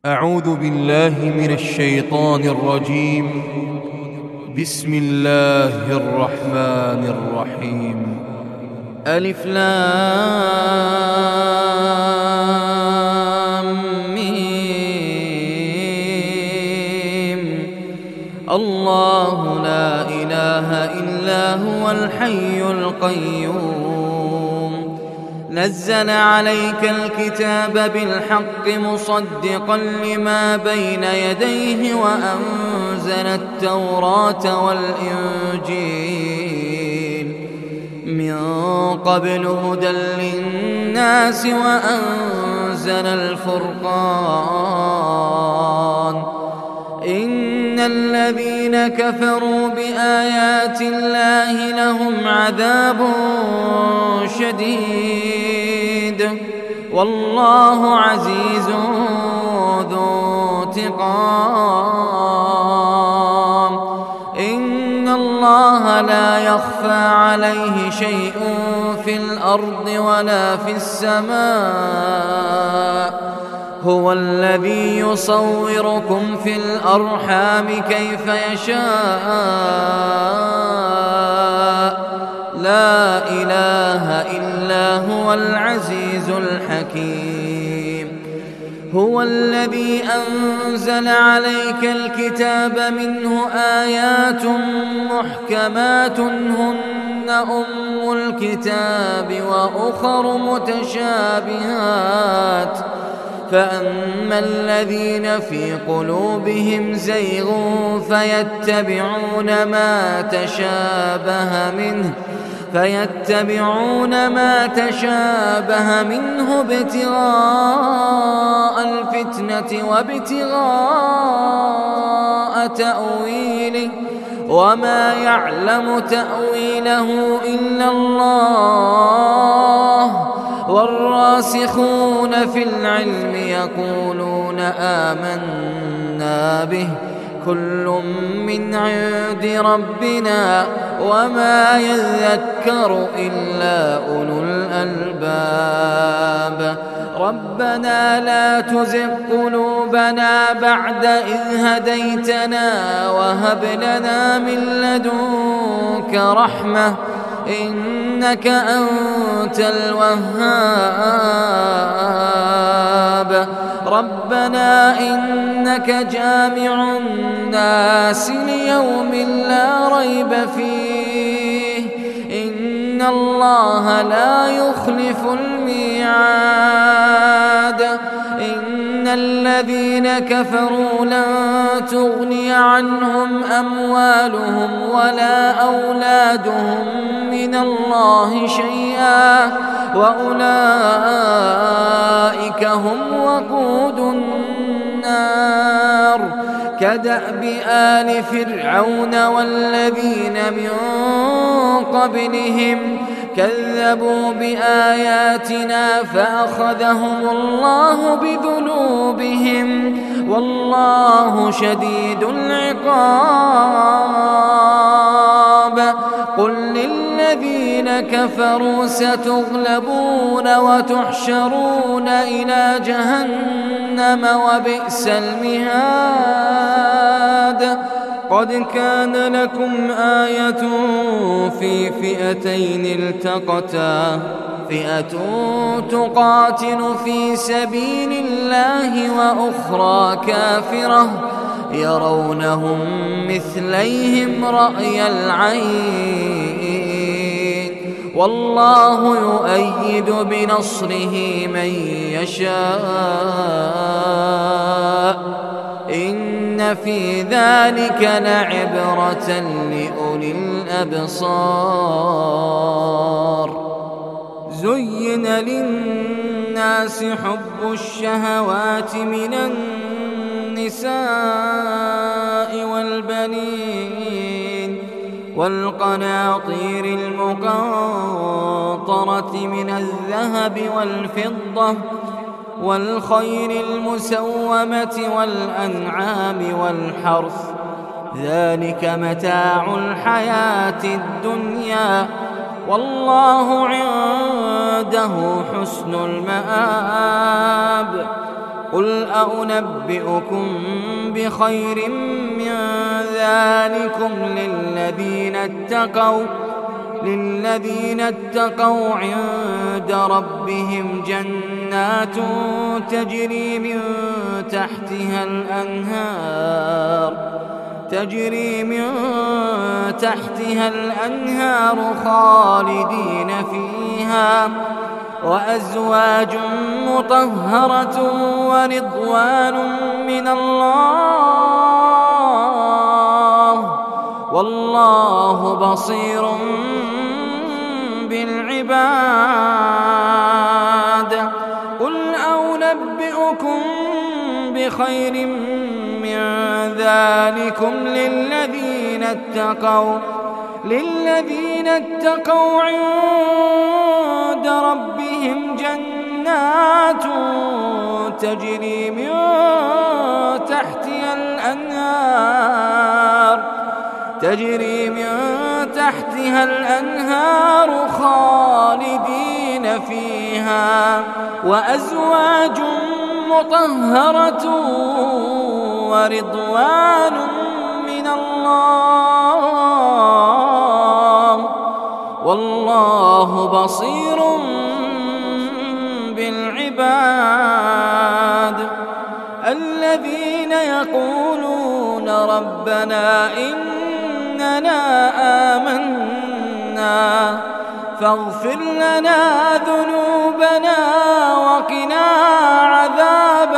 أعوذ بالله من الشيطان الرجيم. بسم الله الرحمن الرحيم. ألف لام ميم. الله لا إله إلا هو الحي القيوم. نزل عليك الكتاب بالحق مصدقا لما بين يديه وأنزل التوراة والإنجيل من قبل هدى للناس وأنزل الفرقان. إن الذين كفروا بآيات الله لهم عذاب شديد والله عزيز ذو انتقام. إن الله لا يخفى عليه شيء في الأرض ولا في السماء. هو الذي يصوركم في الأرحام كيف يشاء. لا إله إلا هو العزيز الحكيم. هو الذي أنزل عليك الكتاب منه آيات محكمات هن أم الكتاب وأخر متشابهات. فأما الذين في قلوبهم زيغ فيتبعون ما تشابه منه ابتغاء الفتنة وابتغاء تأويله وما يعلم تأويله إلا الله. والراسخون في العلم يقولون آمنا به كل من عند ربنا وما يذكر إلا أولو الألباب. ربنا لا تزغ قلوبنا بعد إذ هديتنا وهب لنا من لدنك رحمة إنك أنت الوهاب. ربنا إنك جامع الناس ليوم لا ريب فيه إن الله لا يخلف الميعاد. إن الذين كفروا لن تغني عنهم أموالهم ولا أولادهم من الله شيئا وأولئك هم وقود النار. كدأب آل فرعون والذين من قبلهم كذبوا بآياتنا فأخذهم الله بذنوبهم والله شديد العقاب. قل للذين كفروا ستغلبون وتحشرون إلى جهنم وبئس المهاد. قد كان لكم آية في فئتين التقتا فئة تقاتل في سبيل الله وأخرى كافرة يرونهم مثليهم رأي العين والله يؤيد بنصره من يشاء. إن في ذلك لعبرة لأولي الأبصار. زين للناس حب الشهوات من النساء والبنين والقناطير المقنطرة من الذهب والفضة والخيل المسومة والأنعام والحرث ذلك متاع الحياة الدنيا والله عنده حسن المآب. قل أنبئكم بخير من ذلكم للذين اتقوا عند ربهم جنات تجري من تحتها الأنهار خالدين فيها وأزواج مطهرة ورضوان من الله والله بصير بالعباد قل أنبئكم بخير من ذلكم للذين اتقوا عند ربهم جنات تجري من تحتها الأنهار خالدين فيها وأزواج مطهرة ورضوان من الله والله بصير بالعباد الذين يقولون ربنا إننا آمنا فاغفر لنا ذنوبنا وقنا عذاب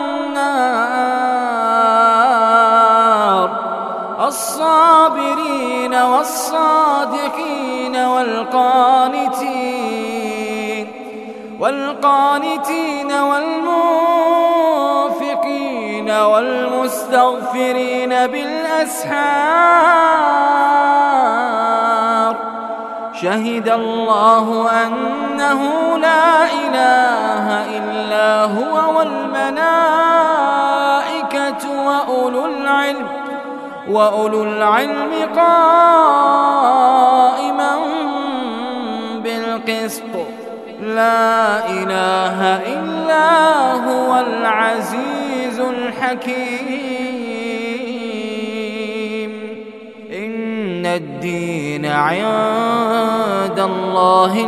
النار الصابرين والصادقين والقانتين والمنفقين والمستغفرين بالأسحار شهد الله أنه لا إله إلا هو والملائكة وأولو العلم قائما بالقسط لا إله إلا هو العزيز الحكيم إن الدين عند الله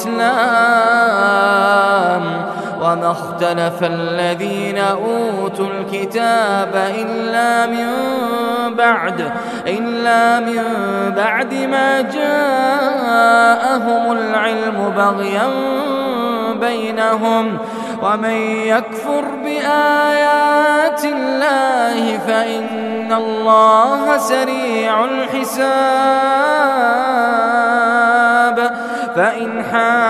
الإسلام وما اختلف الذين أوتوا الكتاب إلا من بعد ما جاءهم العلم بغيا بينهم ومن يكفر بآيات الله فإن الله سريع الحساب فإن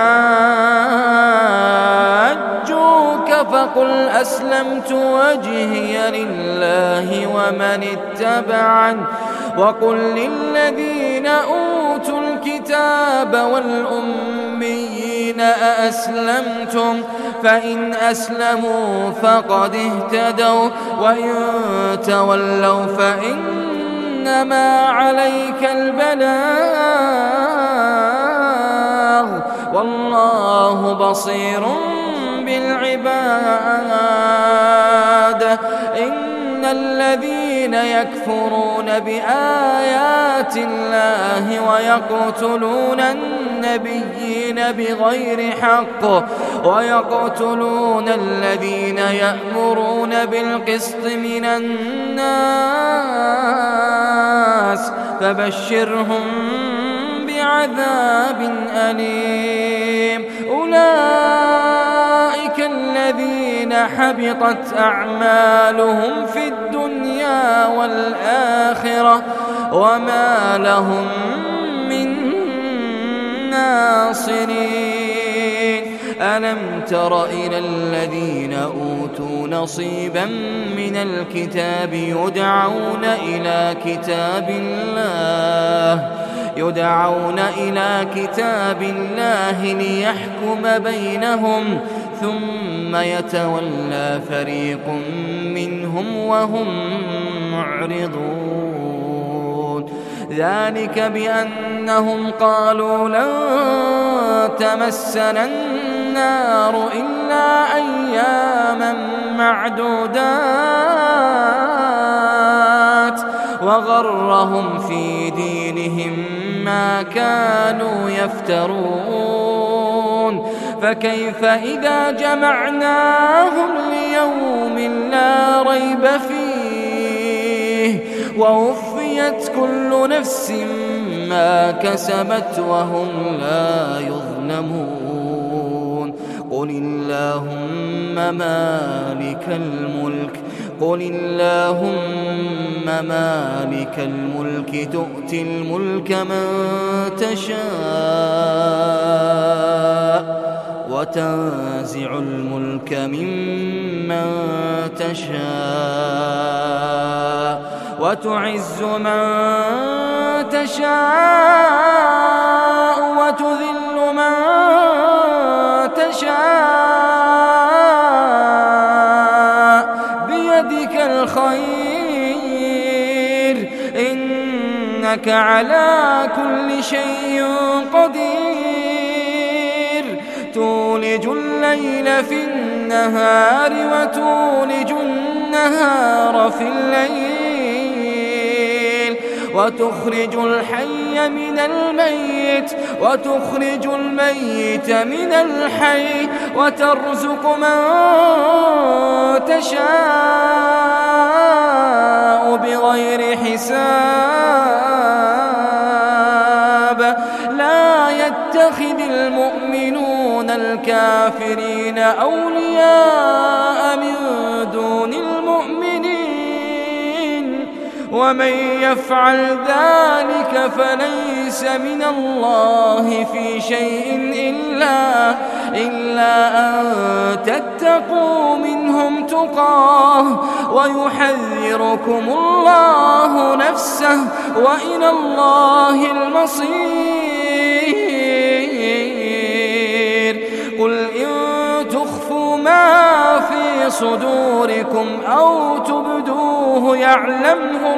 حاجوك فقل أسلمت وجهي لله ومن اتبعني وقل للذين أوتوا الكتاب والأميين أأسلمتم فإن أسلموا فقد اهتدوا وإن تولوا فإنما عليك البلاغ والله بصير بالعباد إن الذين يكفرون بآيات الله ويقتلون النبيين بغير حق ويقتلون الذين يأمرون بالقسط من الناس فبشرهم بعذاب أليم أولئك الذين حبطت أعمالهم في الدنيا والآخرة وما لهم من ناصرين ألم تر إلى الذين أوتوا نصيبا من الكتاب يدعون إلى كتاب الله ليحكم بينهم ثم يتولى فريق منهم وهم معرضون ذلك بأنهم قالوا لن تمسنا النار إلا أياما معدودات وغرهم في دينهم ما كانوا يفترون فكيف إذا جمعناهم ليوم لا ريب فيه ووفيت كل نفس ما كسبت وهم لا يظلمون قل اللهم مالك الملك تؤتي الملك من تشاء وتنزع الملك ممن تشاء وتعز من تشاء وتذل من تشاء بيدك الخير إنك على كل شيء قدير تولج الليل في النهار وتولج النهار في الليل وتخرج الحي من الميت وتخرج الميت من الحي وترزق من تشاء بغير حساب لا يتخذ المؤمنون الكافرين أولياء من دون المؤمنين ومن يفعل ذلك فليس من الله في شيء إلا أن تتقوا منهم تقاه ويحذركم الله نفسه وإلى الله المصير قل إن تخفوا ما في صدوركم أو تبدوه يعلمه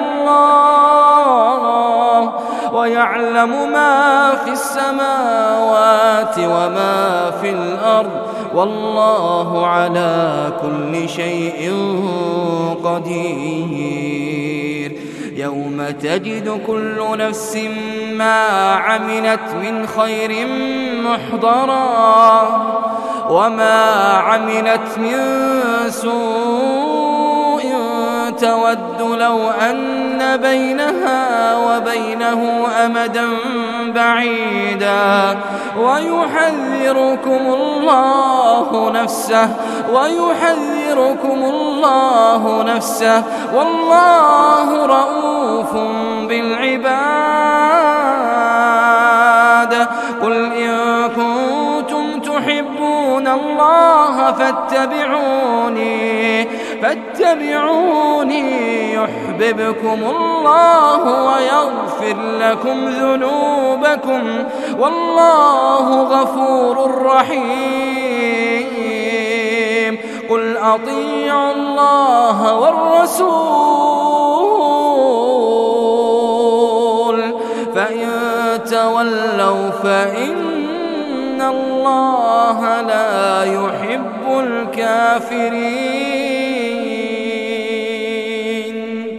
الله ويعلم ما في السماوات وما في الأرض والله على كل شيء قدير يوم تجد كل نفس ما عملت من خير محضرا وما عملت من سوء تود لو أن بينها وبينه أمدا بعيدا ويحذركم الله نفسه والله رؤوف بالعباد قل إن كنتم تحبون الله فاتبعوني يحببكم الله ويغفر لكم ذنوبكم والله غفور رحيم قل أطيعوا الله والرسول فإن تولوا فإن الله لا يحب الكافرين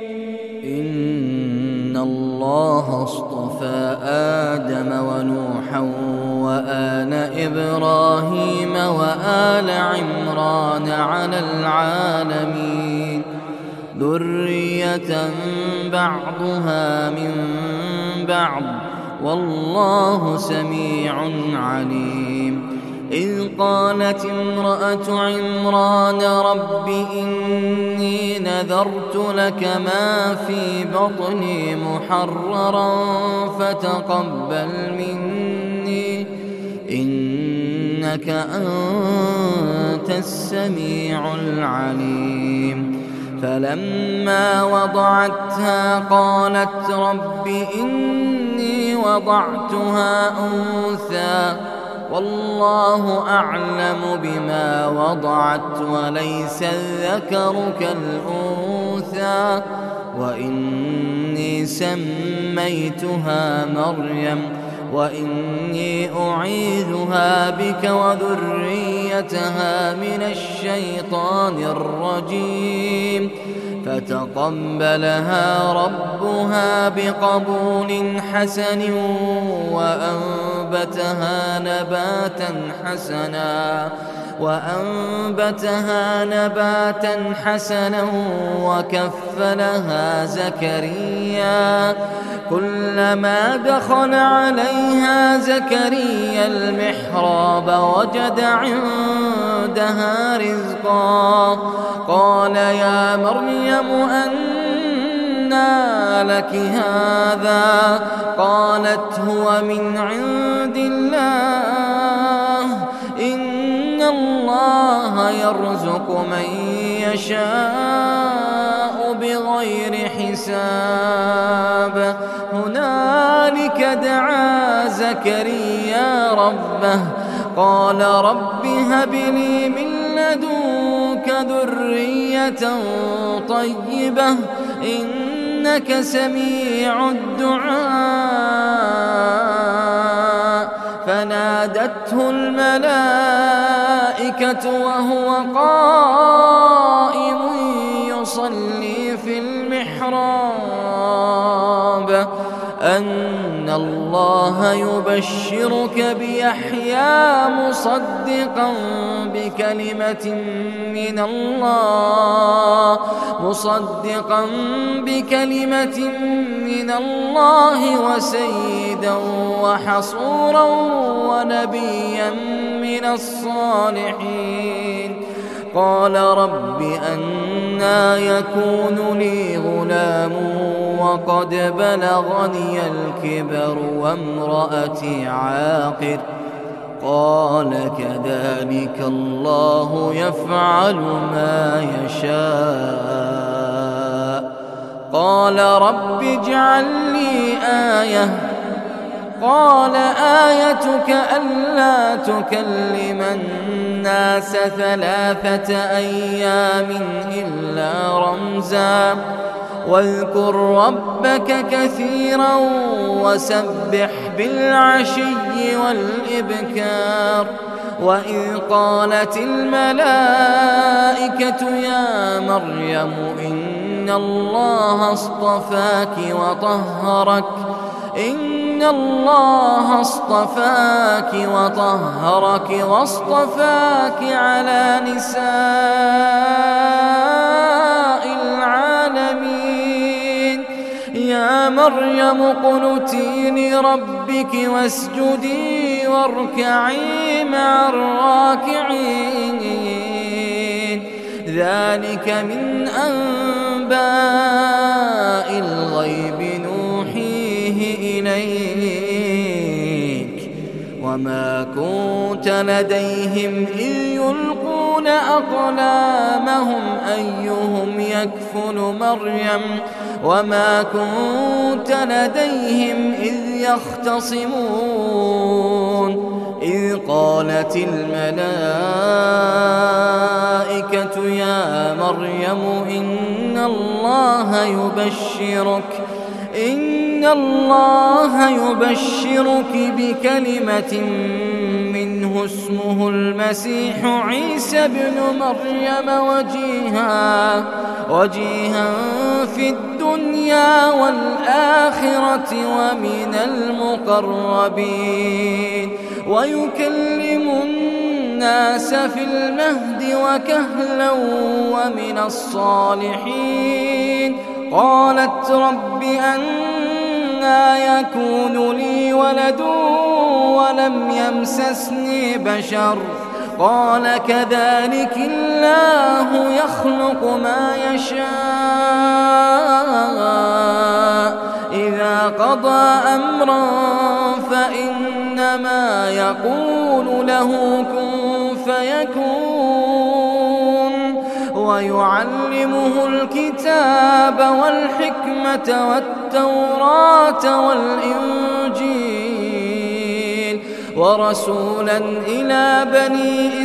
إن الله اصطفى آدم ونوحا وآل إبراهيم وآل عمران على العالمين ذرية بعضها من بعض والله سميع عليم إذ قالت امرأة عمران رب إني نذرت لك ما في بطني محررا فتقبل مني إنك أنت السميع العليم فلما وضعتها قالت رب إني وضعتها أنثى والله أعلم بما وضعت وليس الذكر كالأنثى وإني سميتها مريم وإني أعيذها بك وذريتها من الشيطان الرجيم فتقبلها ربها بقبول حسن وأنبتها نباتا حسنا وكفلها زكريا كلما دخل عليها زكريا المحراب وجد عندها رزقا قال يا مريم أنى لك هذا قالت هو من عند الله إن الله يرزق من يشاء بغير حساب هنالك دعا زكريا ربه قال رب هب لي من لدنك ذرية طيبة إنك سميع الدعاء فنادته الملائكة وهو قائم يصلي في المحراب أن الله يبشرك بيحيى مصدقا بكلمة من الله وسيدا وحصورا ونبيا من الصالحين قال رب أنى يكون لي غلام وقد بلغني الكبر وامرأتي عاقر قال كذلك الله يفعل ما يشاء قال رب اجعل لي آية قال آيتك ألا تكلم الناس 3 أيام إلا رمزا واذكر ربك كثيرا وسبح بالعشي والإبكار وإذ قالت الملائكة يا مريم إن الله اصطفاك وطهرك واصطفاك على نساء العالمين يا مريم اقنتي لربك واسجدي واركعي مع الراكعين ذلك من أنباء الغيب نوحيه إليك وما كنت لديهم إذ يلقون أقلامهم أيهم يكفل مريم وما كنت لديهم إذ يختصمون إذ قالت الملائكة يا مريم إن الله يبشرك بكلمة منه اسمه المسيح عيسى ابن مريم وجيها في الدنيا والآخرة ومن المقربين ويكلم الناس في المهد وكهلا ومن الصالحين قالت رب أنى يكون لي ولد ولم يمسسني بشر قال كذلك الله يخلق ما يشاء إذا قضى أمرا فإنما يقول له كن فيكون ويعلمه الكتاب والحكمة والتوراة والإنجيل ورسولا إلى بني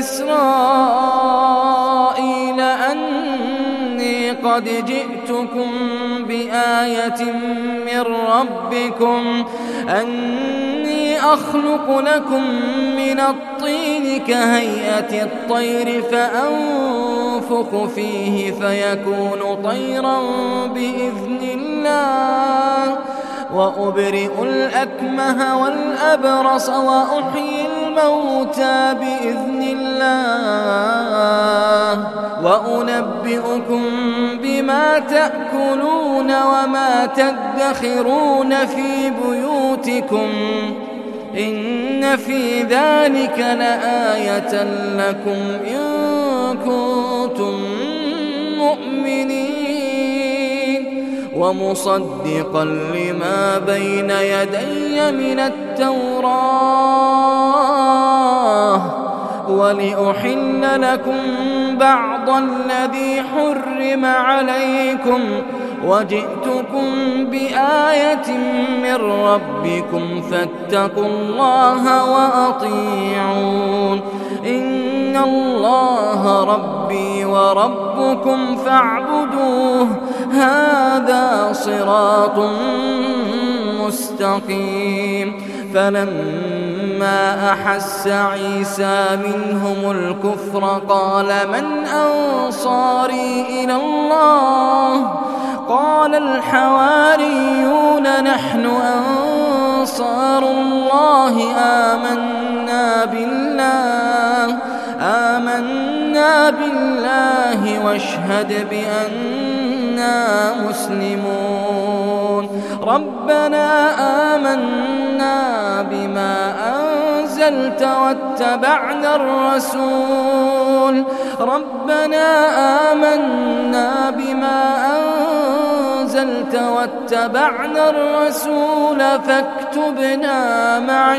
إسرائيل أني قد جئتكم بآية من ربكم أني أخلق لكم من الطين كهيئة الطير فأنفخ فيه فيكون طيرا بإذن الله وأبرئ الأكمه والأبرص وأحيي الموتى بإذن الله وأنبئكم بما تأكلون وما تدخرون في بيوتكم إن في ذلك لآية لكم إن كنتم مؤمنين ومصدقا لما بين يدي من التوراة ولأحل لكم بعض الذي حرم عليكم وجئتكم بآية من ربكم فاتقوا الله وأطيعون إن الله ربي وربكم فاعبدوه هذا صراط مستقيم فلما أحس عيسى منهم الكفر قال من أنصاري إلى الله قال الحواريون نحن أنصار الله آمنا بالله واشهد بأننا مسلمون ربنا آمنا بما أنزلت واتبعنا الرسول فاكتبنا مع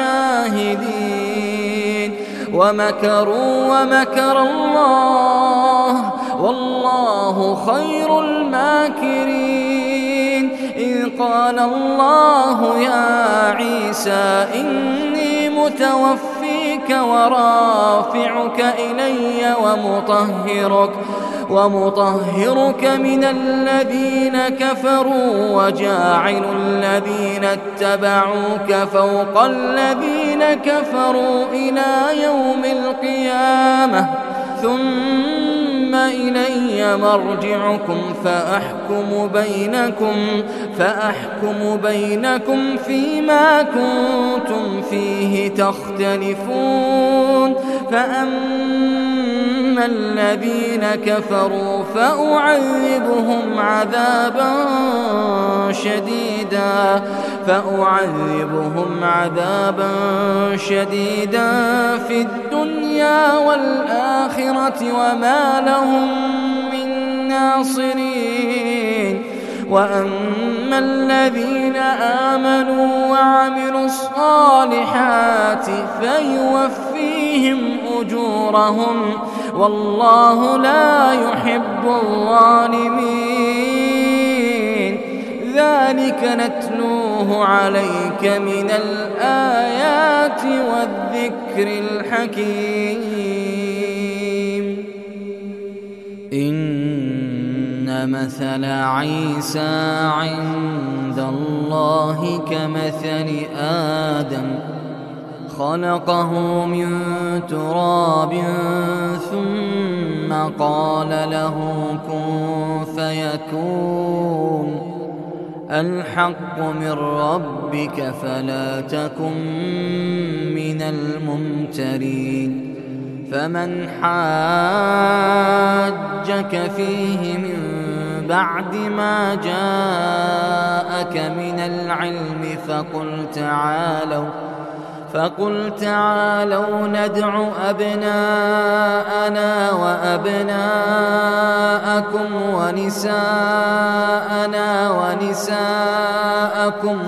الشاهدين ومكروا ومكر الله والله خير الماكرين إذ قال الله يا عيسى إني متوفيك ورافعك إلي ومطهرك من الذين كفروا وجاعل الذين اتبعوك فوق الذين كفروا إلى يوم القيامة ثم إلي مرجعكم فأحكم بينكم فيما كنتم فيه تختلفون فأما الذين كفروا فأعذبهم عذابا شديدا في الدنيا والآخرة وما لهم من ناصرين وأما الذين آمنوا وعملوا الصالحات فيوفيهم أجورهم والله لا يحب الظالمين ذلك نتلوه عليك من الآيات والذكر الحكيم إن مثل عيسى عند الله كمثل آدم خلقه من تراب ثم قال له كن فيكون الحق من ربك فلا تكن من الممترين فمن حاجك فيه من بعد ما جاءك من العلم فقل تعالوا ندع أبناءنا وأبناءكم ونساءنا ونساءكم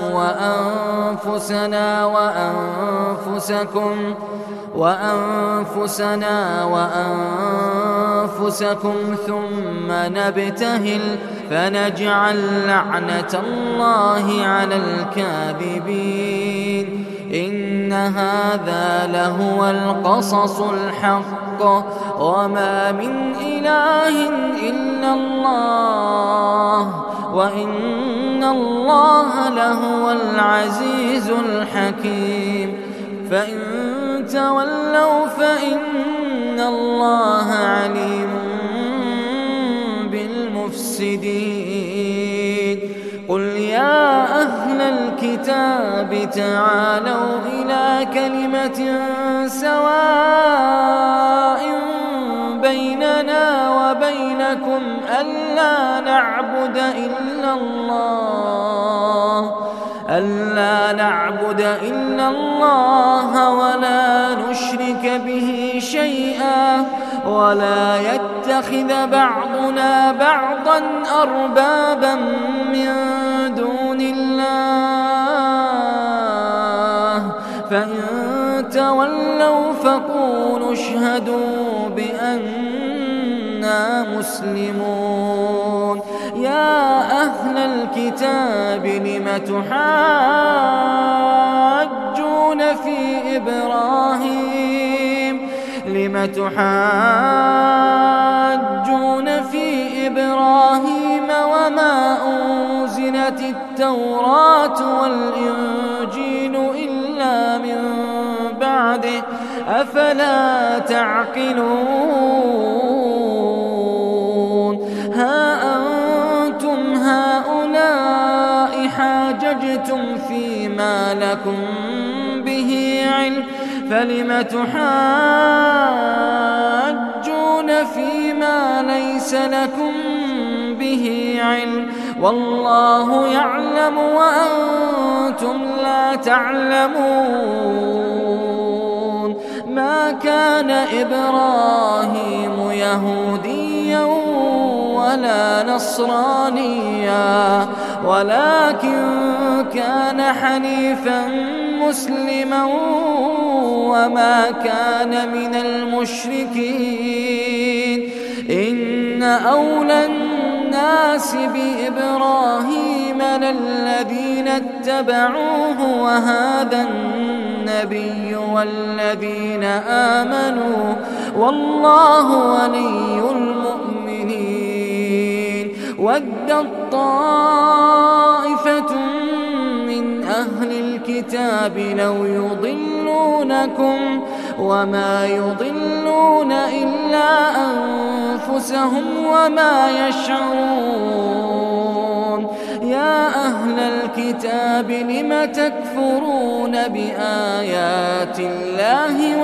وأنفسنا وأنفسكم ثم نبتهل فنجعل لعنة الله على الكاذبين إن هذا لهو القصص الحق وما من إله إلا الله وإن الله لهو العزيز الحكيم فإن تولوا فإن الله عليم بالمفسدين قل يا أهل الكتاب تعالوا إلى كلمة سواء بيننا وبينكم ألا نعبد إلا الله ولا نشرك به شيئا ولا يتخذ بعضنا بعضا أربابا من دون الله فإن تولوا فقولوا اشهدوا بأننا مسلمون يا أهل الكتاب لم تحاجون في إبراهيم وما أنزلت التوراة والإنجيل إلا من بعده أفلا تعقلون ها أنتم هؤلاء حاججتم فيما لكم به علم فلم تحاجون فيما ليس لكم به علم والله يعلم وأنتم لا تعلمون ما كان إبراهيم يهوديا ولا نصرانيا ولكن كان حنيفا مسلما وما كان من المشركين إن أولى الناس بإبراهيم للذين اتبعوه وهذا النبي والذين آمنوا والله ولي المؤمنين ودت طائفة من أهل الكتاب لو يضلونكم وما يضلون إلا أنفسهم وما يشعرون يا أهل الكتاب لم تكفرون بآيات الله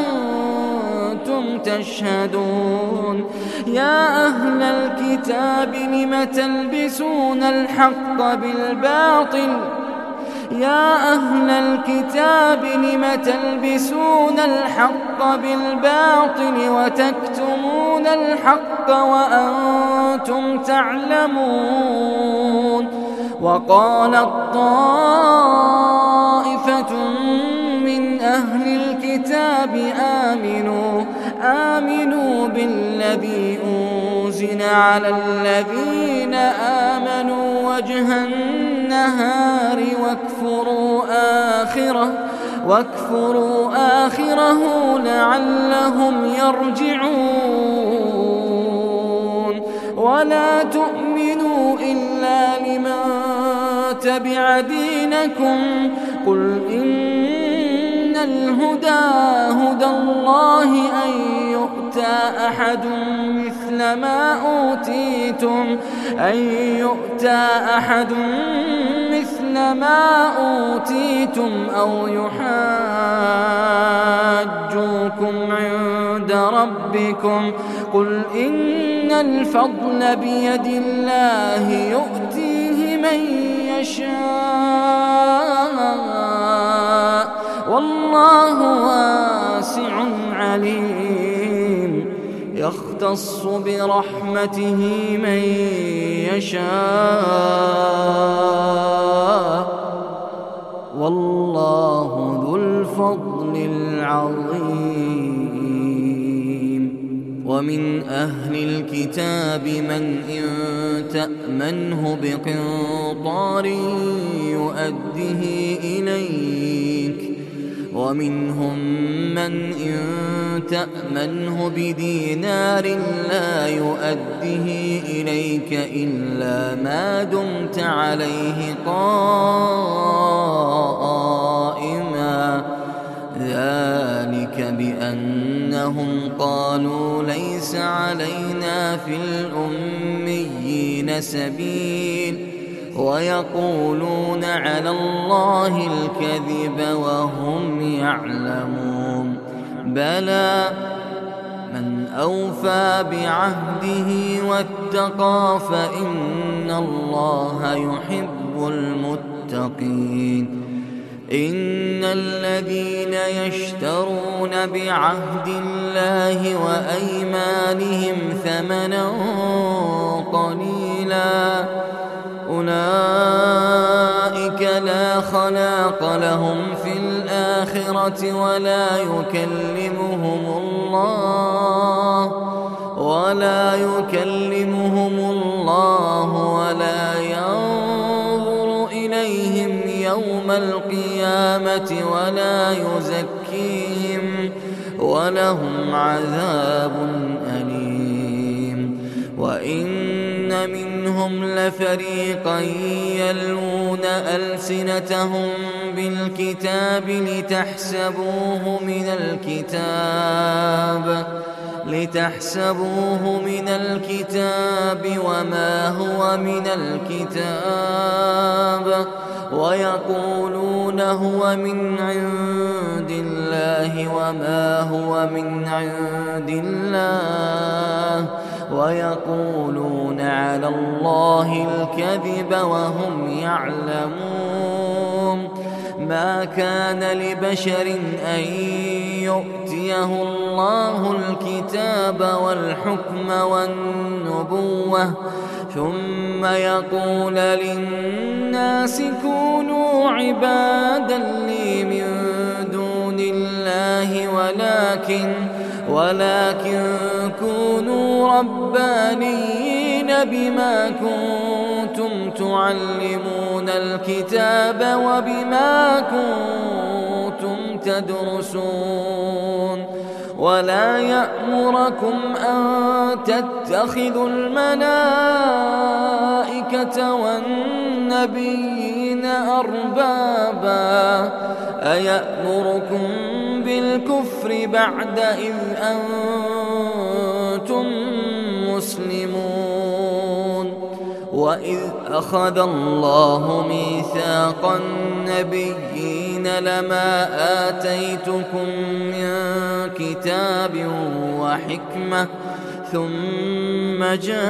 وأنتم تشهدون يا أهل الكتاب لم تلبسون الحق بالباطل يا أهل الكتاب لم تلبسون الحق بالباطل وتكتمون الحق وأنتم تعلمون وقالت طائفة من أهل الكتاب آمنوا بالذي أنزل على الذين آمنوا وجه النهار واكفروا آخره لعلهم يرجعون ولا تؤمنوا إلا لمن تبع دينكم قل إن الهدى هدى الله أن يؤتى أحد مثل ما أوتيتم أو يحاجوكم عند ربكم قل إن الفضل بيد الله يؤتيه من يشاء والله واسع عليم يختص برحمته من يشاء والله ذو الفضل العظيم ومن أهل الكتاب من إن تأمنه بقنطار يؤده إليك ومنهم من إن تأمنه بدينار لا يؤده إليك إلا ما دمت عليه قائما ذلك بأنهم قالوا ليس علينا في الأميين سبيل ويقولون على الله الكذب وهم يعلمون بلى من أوفى بعهده واتقى فإن الله يحب المتقين إن الذين يشترون بعهد الله وأيمانهم ثمنا قليلا أولئك لا خلاق لهم في الآخرة ولا يكلمهم الله ولا ينظر إليهم يوم القيامة ولا يزكيهم ولهم عذاب أليم وإن منهم لفريقا يلوون ألسنتهم بالكتاب لتحسبوه من الكتاب وما هو من الكتاب ويقولون هو من عند الله وما هو من عند الله ويقولون على الله الكذب وهم يعلمون ما كان لبشر أن يؤتيه الله الكتاب والحكم والنبوة ثم يقول للناس كونوا عبادا لي من دون الله ولكن كونوا ربانيين بما كنتم تعلمون الكتاب وبما كنتم تدرسون ولا يأمركم أن تتخذوا الملائكة والنبيين أربابا أيأمركم بالكفر بعد إذ أنتم مسلمون وإذ أخذ الله ميثاق النبيين لما آتيتكم من كتاب وحكمة ثم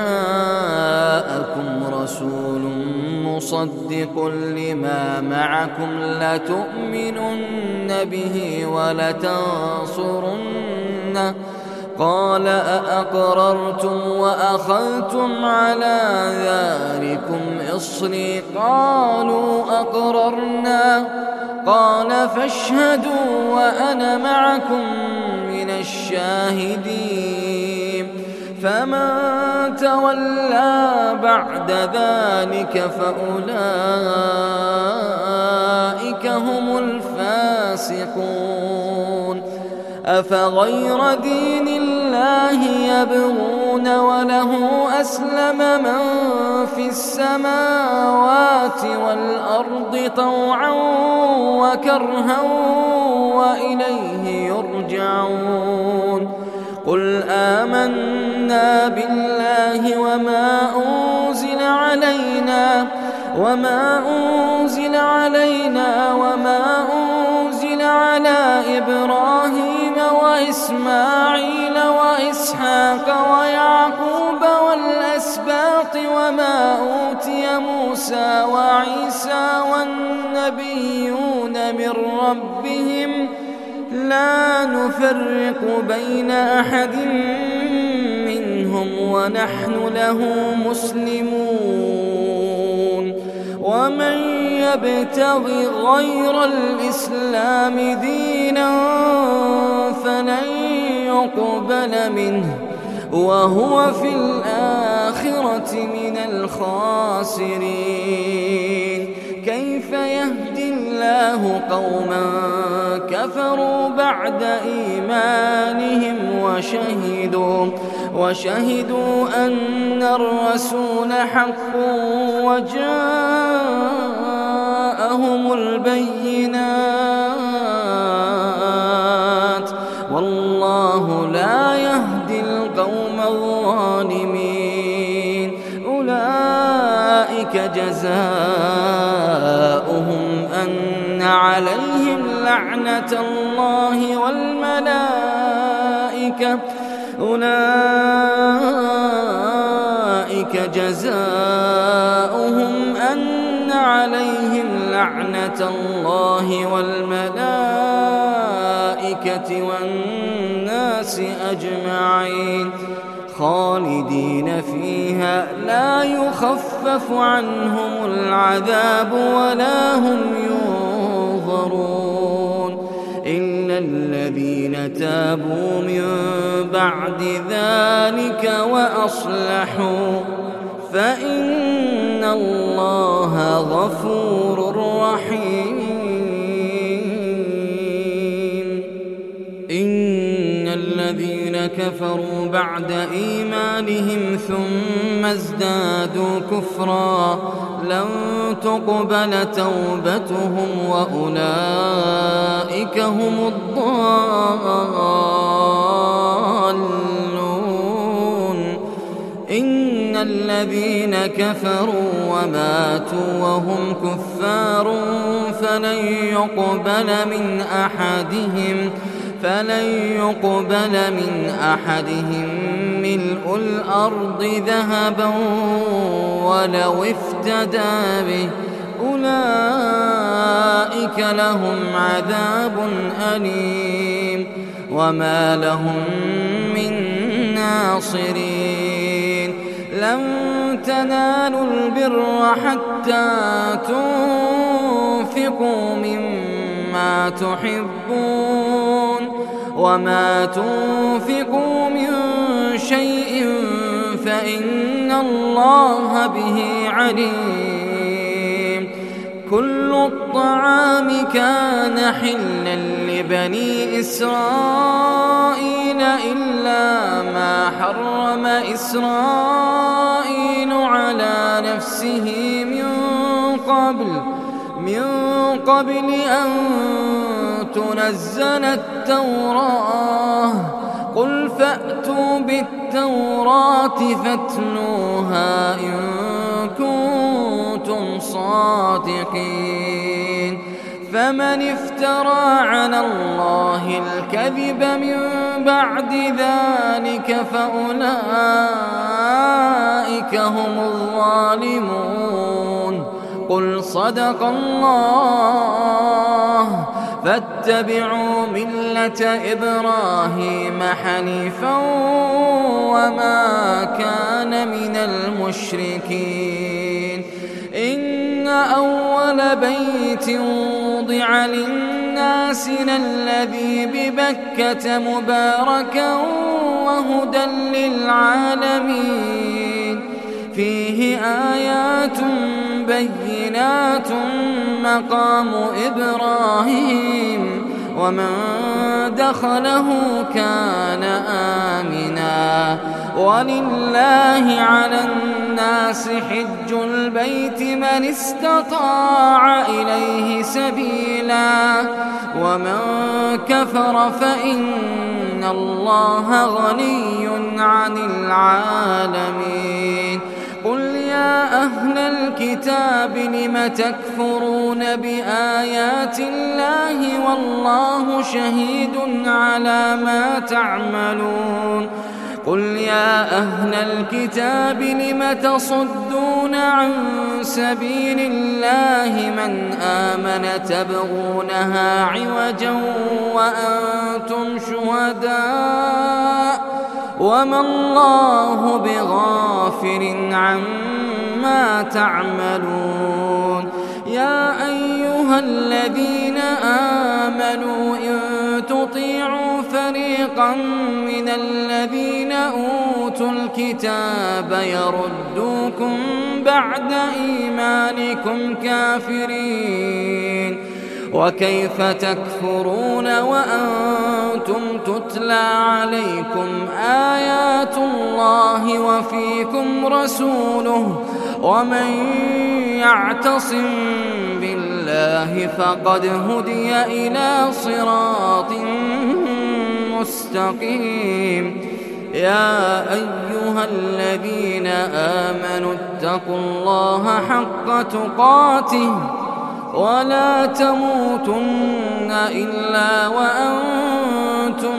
جاءكم رسول مصدق لما معكم لتؤمنن به ولتنصرنه قال أأقررتم وأخذتم على ذلكم إصري قالوا أقررنا قال فاشهدوا وأنا معكم من الشاهدين فمن تولى بعد ذلك فأولئك هم الفاسقون أفغير دين الله يبغون وله أسلم من في السماوات والأرض طوعا وكرها وإليه يرجعون قل آمنا بالله وما أنزل علينا وما أنزل على إبراهيم وإسماعيل وإسحاق ويعقوب والأسباط وما أوتي موسى وعيسى والنبيون من ربهم لا نفرق بين أحد منهم ونحن له مسلمون ومن يبتغ غير الإسلام دينا فلن يقبل منه وهو في الآخرة من الخاسرين كيف يهدي الله قوما كفروا بعد إيمانهم وشهدوا أن الرسول حق وجاءهم البينات والله لا يهدي القوم الظالمين. أولئك جزاؤهم أن عليهم لعنة الله والملائكة والناس أجمعين خالدين فيها لا يخفف عنهم العذاب ولا هم ينظرون إلا الذين تابوا من بعد ذلك وأصلحوا فإن الله غفور رحيم. إن الذين كفروا بعد إيمانهم ثم ازدادوا كفرا لن تقبل توبتهم وأولئك هم الضالون. إن الذين كفروا وماتوا وهم كفار فلن يقبل من أحدهم ملء الأرض ذهبا ولو افتدى به أولئك لهم عذاب أليم وما لهم من ناصرين. لن تنالوا البر حتى تنفقوا مما تحبون وما تنفقوا من شيء فإن الله به عليم. كل الطعام كان حلا لبني إسرائيل إلا ما حرم إسرائيل على نفسه من قبل أن تنزل التوراة. قل فأتوا بالتوراة فاتلوها إن كنتم صادقين. فمن افترى على الله الكذب من بعد ذلك فأولئك هم الظالمون. قل صدق الله فاتبعوا ملة إبراهيم حنيفا وما كان من المشركين. إن أول بيت وضع للناس للذي ببكة مباركا وهدى للعالمين فيه آيات بينات مقام إبراهيم ومن دخله كان آمنا ولله على الناس حج البيت من استطاع إليه سبيلا ومن كفر فإن الله غني عن العالمين. قل يا أهل الكتاب لم تكفرون بآيات الله والله شهيد على ما تعملون. قل يا أهل الكتاب لم تصدون عن سبيل الله من آمن تبغونها عوجا وأنتم شهداء وما الله بغافل عما تعملون. يا أيها الذين آمنوا إن تطيعوا فريقا من الذين أوتوا الكتاب يردوكم بعد إيمانكم كافرين وكيف تكفرون وأنتم تتلى عليكم آيات الله وفيكم رسوله ومن يعتصم بالله فقد هدي إلى صراط مستقيم يا أيها الذين آمنوا اتقوا الله حق تقاته ولا تموتن إلا وأنتم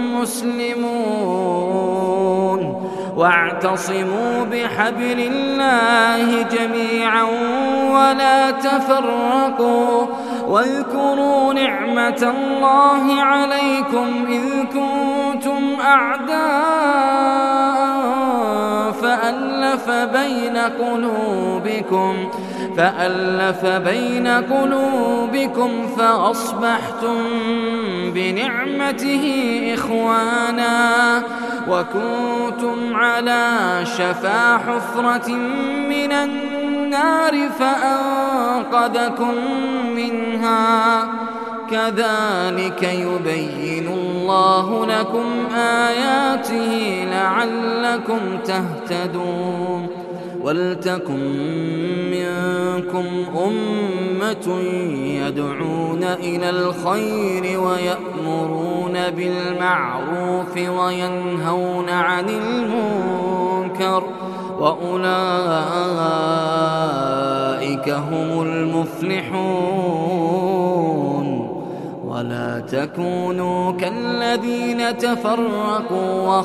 مسلمون واعتصموا بحبل الله جميعا ولا تفرقوا واذكروا نعمة الله عليكم إذ كنتم أعداء فألف بين قلوبكم فأصبحتم بنعمته إخوانا وكنتم على شفا حفرة من النار فأنقذكم منها كذلك يبين الله لكم آياته لعلكم تهتدون ولتكن منكم أمة يدعون إلى الخير ويأمرون بالمعروف وينهون عن المنكر وأولئك هم المفلحون ولا تكونوا كالذين تفرقوا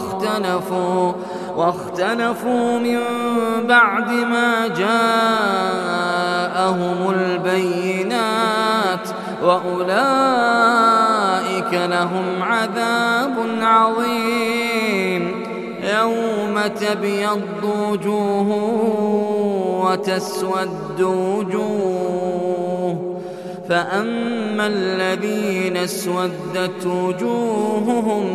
واختلفوا من بعد ما جاءهم البينات وأولئك لهم عذاب عظيم يوم تبيض وجوه وتسود وجوه فأما الذين اسودت وجوههم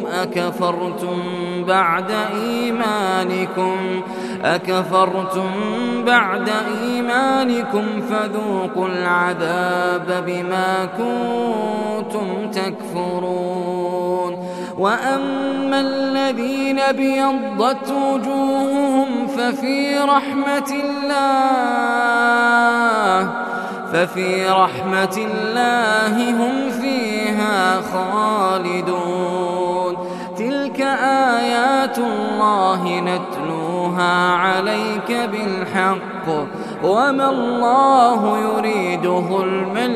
أكفرتم بعد إيمانكم فذوقوا العذاب بما كنتم تكفرون وأما الذين ابيضت وجوههم ففي رحمة الله هم فيها خالدون تلك آيات الله نتلوها عليك بالحق وما الله يريد ظلما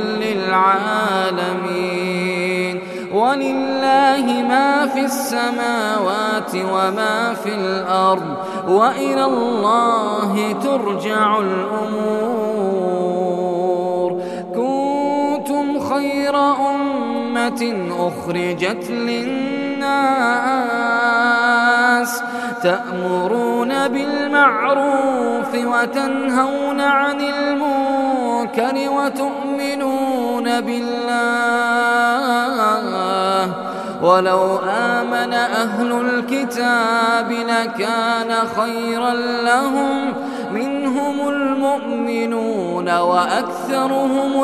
للعالمين ولله ما في السماوات وما في الأرض وإلى الله ترجع الأمور كنتم خير أمة أخرجت للناس تأمرون بالمعروف وتنهون عن المنكر وتؤمنون بالله ولو آمن أهل الكتاب لكان خيرا لهم منهم المؤمنون وأكثرهم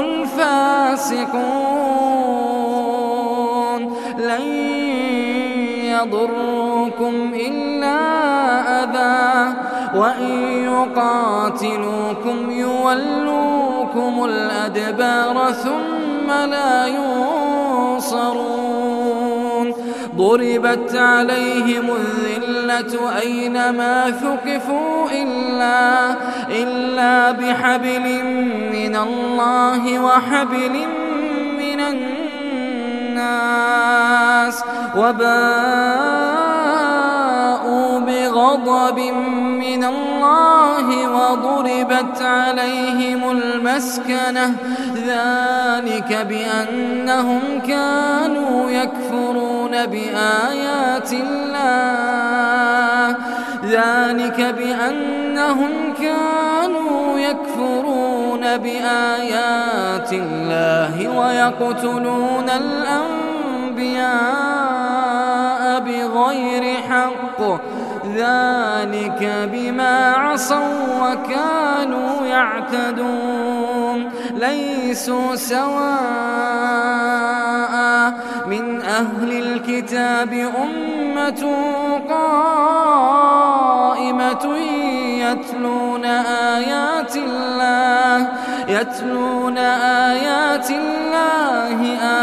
الفاسقون لن يضركم إلا أذى وإن يقاتلوكم يولوكم الأدبار ثم لا ينصرون ضربت عليهم الذلة أينما ثقفوا إلا بحبل من الله وحبل من الناس وباءوا بغضب من الله وضربت عليهم المسكنة ذلك بأنهم كانوا يكفرون بآيات الله ويقتلون الأنبياء بغير حق ذلك بما عصوا وكانوا يعتدون ليسوا سواء من أهل الكتاب أمة قائمة يتلون آيات الله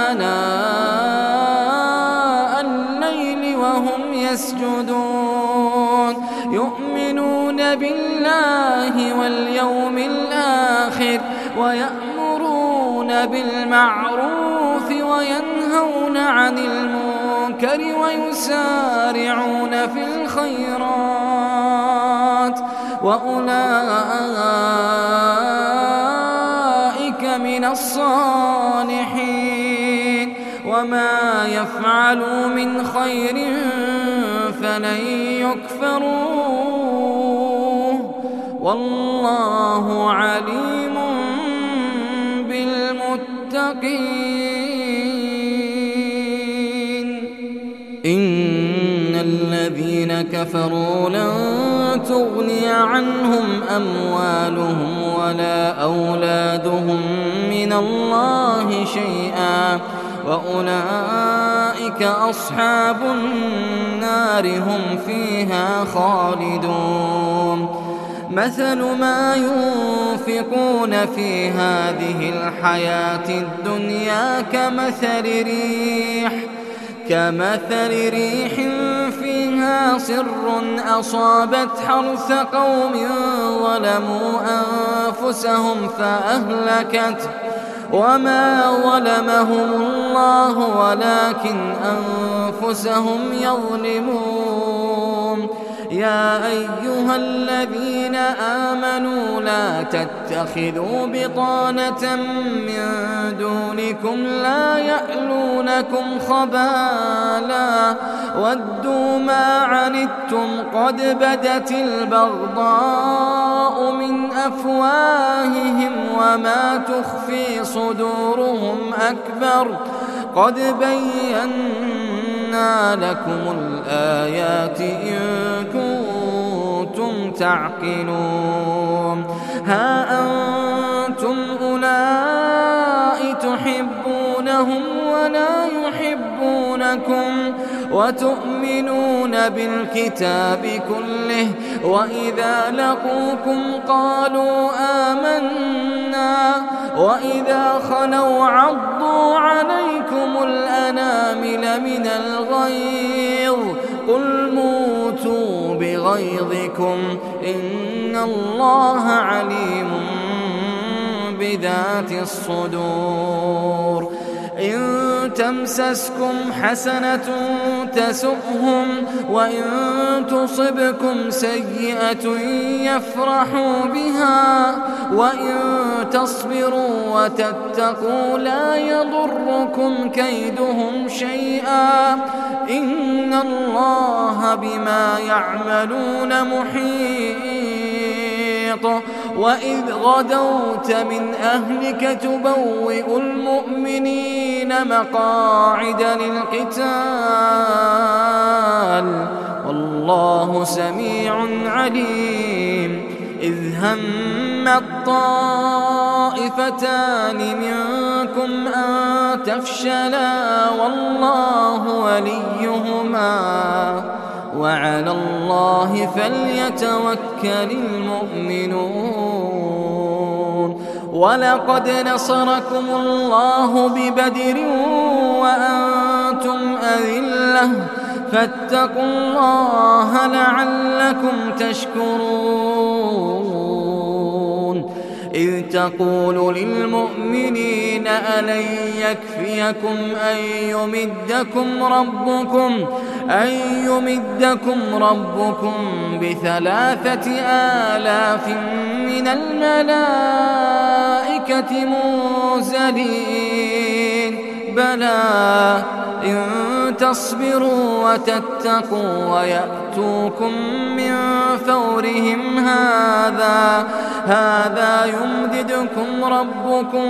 آناء الليل وهم يسجدون يؤمنون بالله واليوم الآخر ويأمرون بالمعروف وينهون عن المنكر ويسارعون في الخيرات وأولئك من الصالحين وما يفعلوا من خير فلن يكفروه والله عليم بالمتقين إن الذين كفروا لن تغني عنهم أموالهم ولا أولادهم من الله شيئا وأولئك أصحاب النار هم فيها خالدون مثل ما ينفقون في هذه الحياة الدنيا كمثل ريح فيها صر أصابت حرث قوم ظلموا أنفسهم فأهلكته وما ظلمهم الله ولكن أنفسهم يظلمون يا أيها الذين آمنوا لا تتخذوا بطانة من دونكم لا يألونكم خبالا ودوا ما عنتم قد بدت البغضاء من أفواههم وما تخفي صدورهم أكبر قد بينا لكم الآيات إن كنتم تعقلون ها أنتم أولئك تحبونهم ولا يحبونكم وتؤمنون بالكتاب كله وإذا لقوكم قالوا آمنا وإذا خلوا عضوا عليكم الأنامل من الغيظ قل موتوا بغيظكم إن الله عليم بذات الصدور إن تمسسكم حسنة تسؤهم وإن تصبكم سيئة يفرحوا بها وإن تصبروا وتتقوا لا يضركم كيدهم شيئا إن الله بما يعملون محيط وإذ غدوت من أهلك تبوئ المؤمنين مقاعد للقتال والله سميع عليم إذ هم الطائفتان منكم أن تفشلا والله وليهما وعلى الله فليتوكل المؤمنون ولقد نصركم الله ببدر وأنتم أذلة فاتقوا الله لعلكم تشكرون إذ تقول للمؤمنين ألن يكفيكم أن يمدكم ربكم ب3,000 من الملائكة منزلين بلى إن تصبروا وتتقوا ويأتوكم من فورهم هذا يمددكم ربكم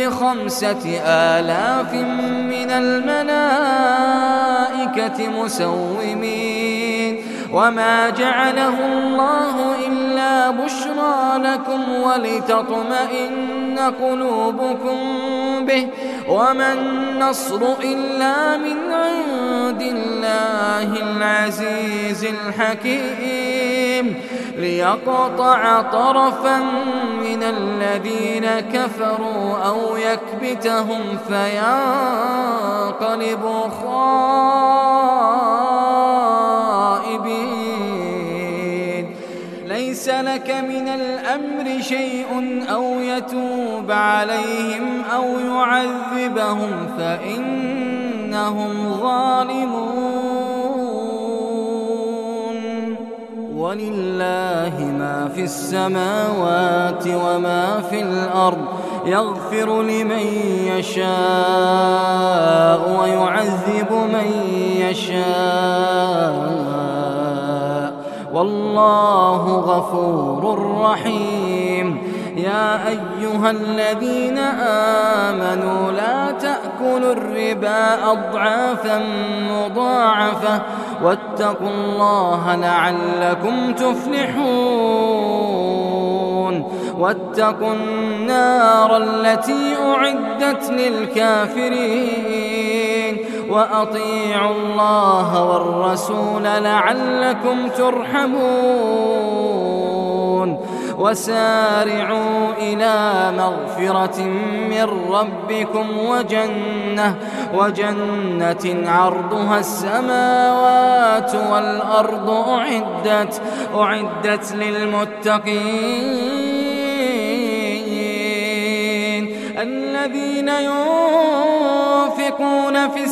ب5,000 من الملائكة مسومين وما جعله الله إلا بشرى لكم ولتطمئن قلوبكم به وما النصر إلا من عند الله العزيز الحكيم ليقطع طرفا من الذين كفروا أو يكبتهم فينقلبوا خائبين ليس لك من الأمر شيء أو يتوب عليهم أو يعذبهم فإنهم ظالمون ولله ما في السماوات وما في الأرض يغفر لمن يشاء ويعذب من يشاء والله غفور رحيم يا أيها الذين آمنوا لا تأكلوا الربا أضعافا مضاعفة واتقوا الله لعلكم تفلحون واتقوا النار التي أعدت للكافرين وأطيعوا الله والرسول لعلكم ترحمون وسارعوا إلى مغفرة من ربكم وجنة عرضها السماوات والأرض أعدت للمتقين الذين ينفقون في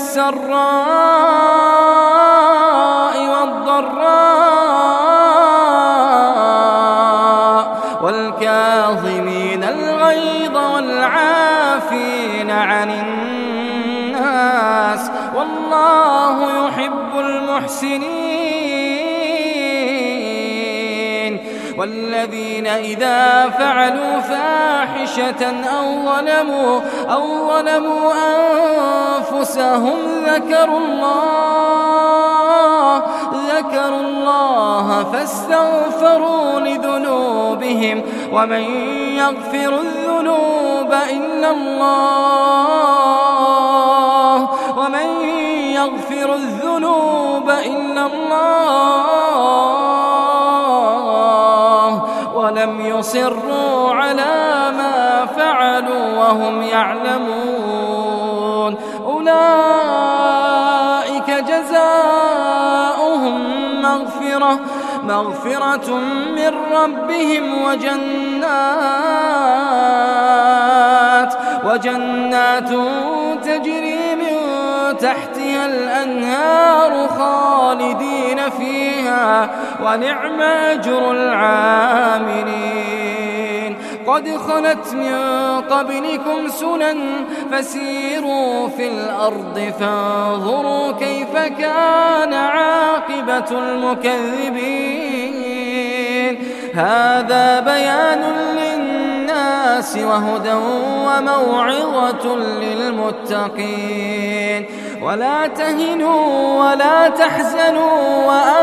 السراء والضراء والكاظمين الغيظ والعافين عن الناس والله يحب المحسنين والذين إذا فعلوا فاحشة أو ظلموا أنفسهم ذكروا الله فاستغفروا لذنوبهم ومن يغفر الذنوب إلا الله ولم يصروا على ما فعلوا وهم يعلمون أولئك جزاؤهم مغفرة من ربهم وجنات تجري من تحتها الأنهار خالدين فيها ونعم أجر العاملين قد خلت من قبلكم سنن فسيروا في الأرض فانظروا كيف كان عاقبة المكذبين هذا بيان للناس وهدى وموعظة للمتقين ولا تهنوا ولا تحزنوا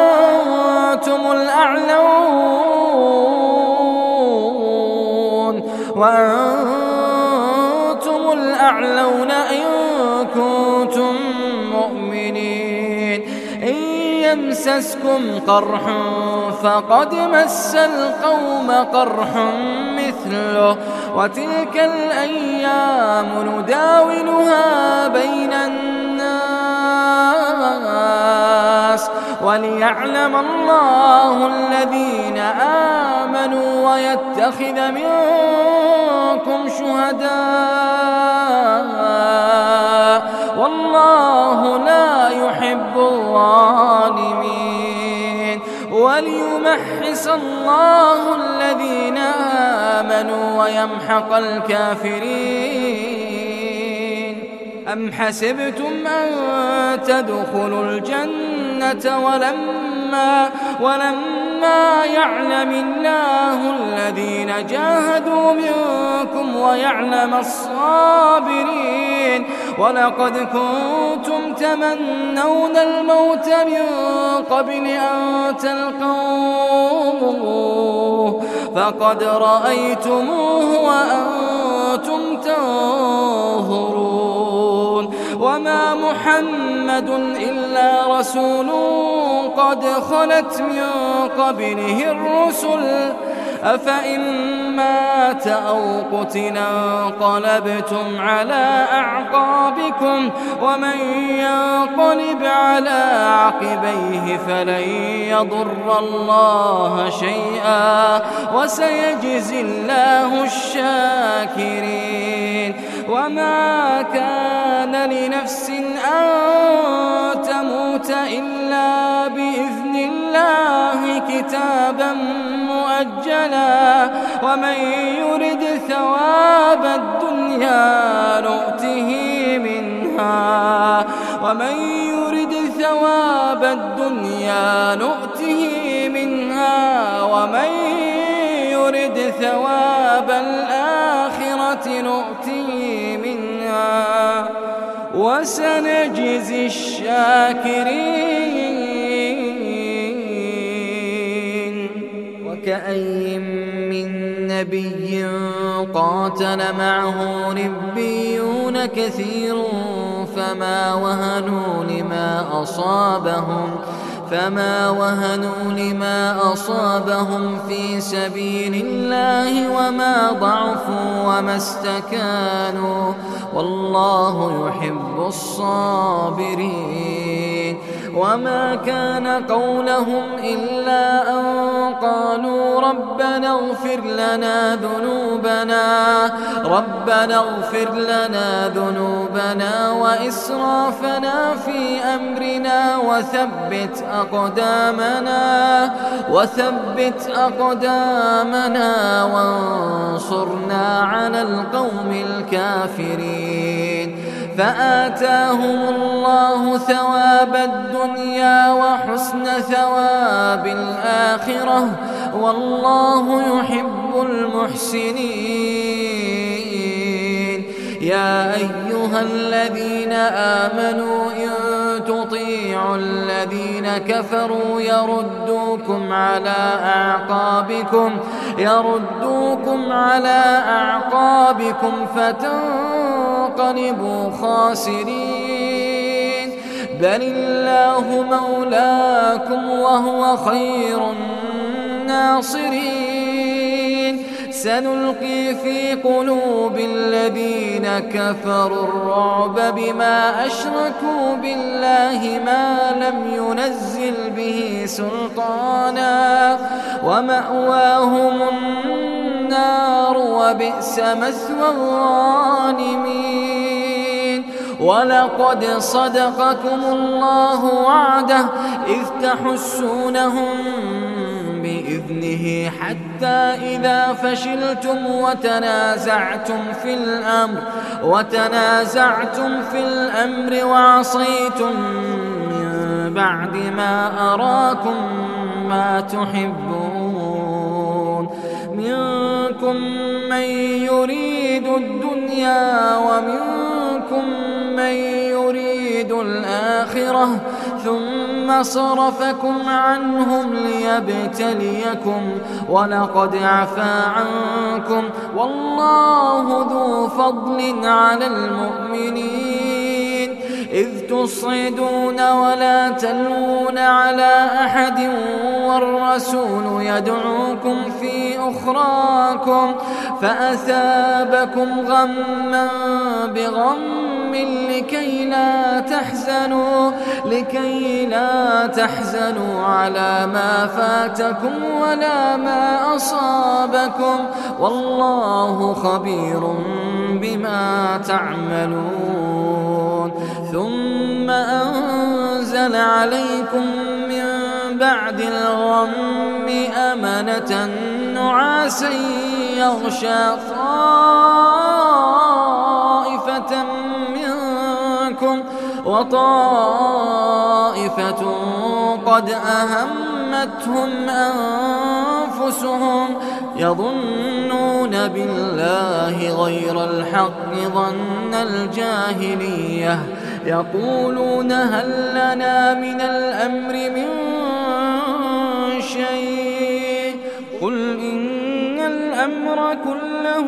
وأنتم الأعلون إن كنتم مؤمنين إن يمسسكم قرح فقد مس القوم قرح مثله وتلك الأيام نداولها بين الناس وليعلم الله الذين آمنوا ويتخذ منكم شهداء والله لا يحب الظالمين وليمحص الله الذين آمنوا ويمحق الكافرين أم حسبتم أن تدخلوا الجنة ولما ولما يعلم الله الذين جاهدوا منكم ويعلم الصابرين. ولقد كنتم تمنون الموت من قبل أن تلقوه فقد رأيتموه وأنتم تنظرون. وما محمد إلا رسول قد خلت من قبله الرسل أفإن مات أو قتل انقلبتم على أعقابكم ومن ينقلب على عقبيه فلن يضر الله شيئا وسيجزي الله الشاكرين. وما كان لنفس أن تموت إلا بإذن الله كتابا مؤجلا ومن يرد ثواب الدنيا نؤته منها ومن يرد ثواب الآخرة نؤته منها وسنجزي الشاكرين. وكأي من نبي قاتل معه ربيون كثير فما وهنوا لما أصابهم في سبيل الله وما ضعفوا وما استكانوا والله يحب الصابرين. وما كان قولهم إلا أن قالوا ربنا اغفر لنا ذنوبنا وإسرافنا في أمرنا وثبت أقدامنا وانصرنا على القوم الكافرين. فآتاهم الله ثواب الدنيا وحسن ثواب الآخرة والله يحب المحسنين. يا أيها الذين آمنوا إن تطيعوا الذين كفروا يردوكم على أعقابكم فتنقلبوا خاسرين. بل الله مولاكم وهو خير الناصرين. سنلقي في قلوب الذين كفروا الرعب بما أشركوا بالله ما لم ينزل به سلطانا ومأواهم النار وبئس مثوى الظالمين. ولقد صدقكم الله وعده إذ تحسونهم بإذنه حتى إذا فشلتم وتنازعتم في الأمر وعصيتم من بعد ما أراكم ما تحبون منكم من يريد الدنيا ومنكم من يريد الآخرة ثم صرفكم عنهم ليبتليكم ولقد عفا عنكم والله ذو فضل على المؤمنين. إذ تصعدون ولا تلوون على أحد والرسول يدعوكم في أخراكم فأثابكم غما بغم لكي لا تحزنوا على ما فاتكم ولا ما أصابكم والله خبير بما تعملون. ثم أنزل عليكم من بعد الغم أمنة نعاسا يغشى طائفة منكم وطائفة قد همتهم أنفسهم يظنون بالله غير الحق ظن الجاهلية يقولون هل لنا من الأمر من شيء قل إن الأمر كله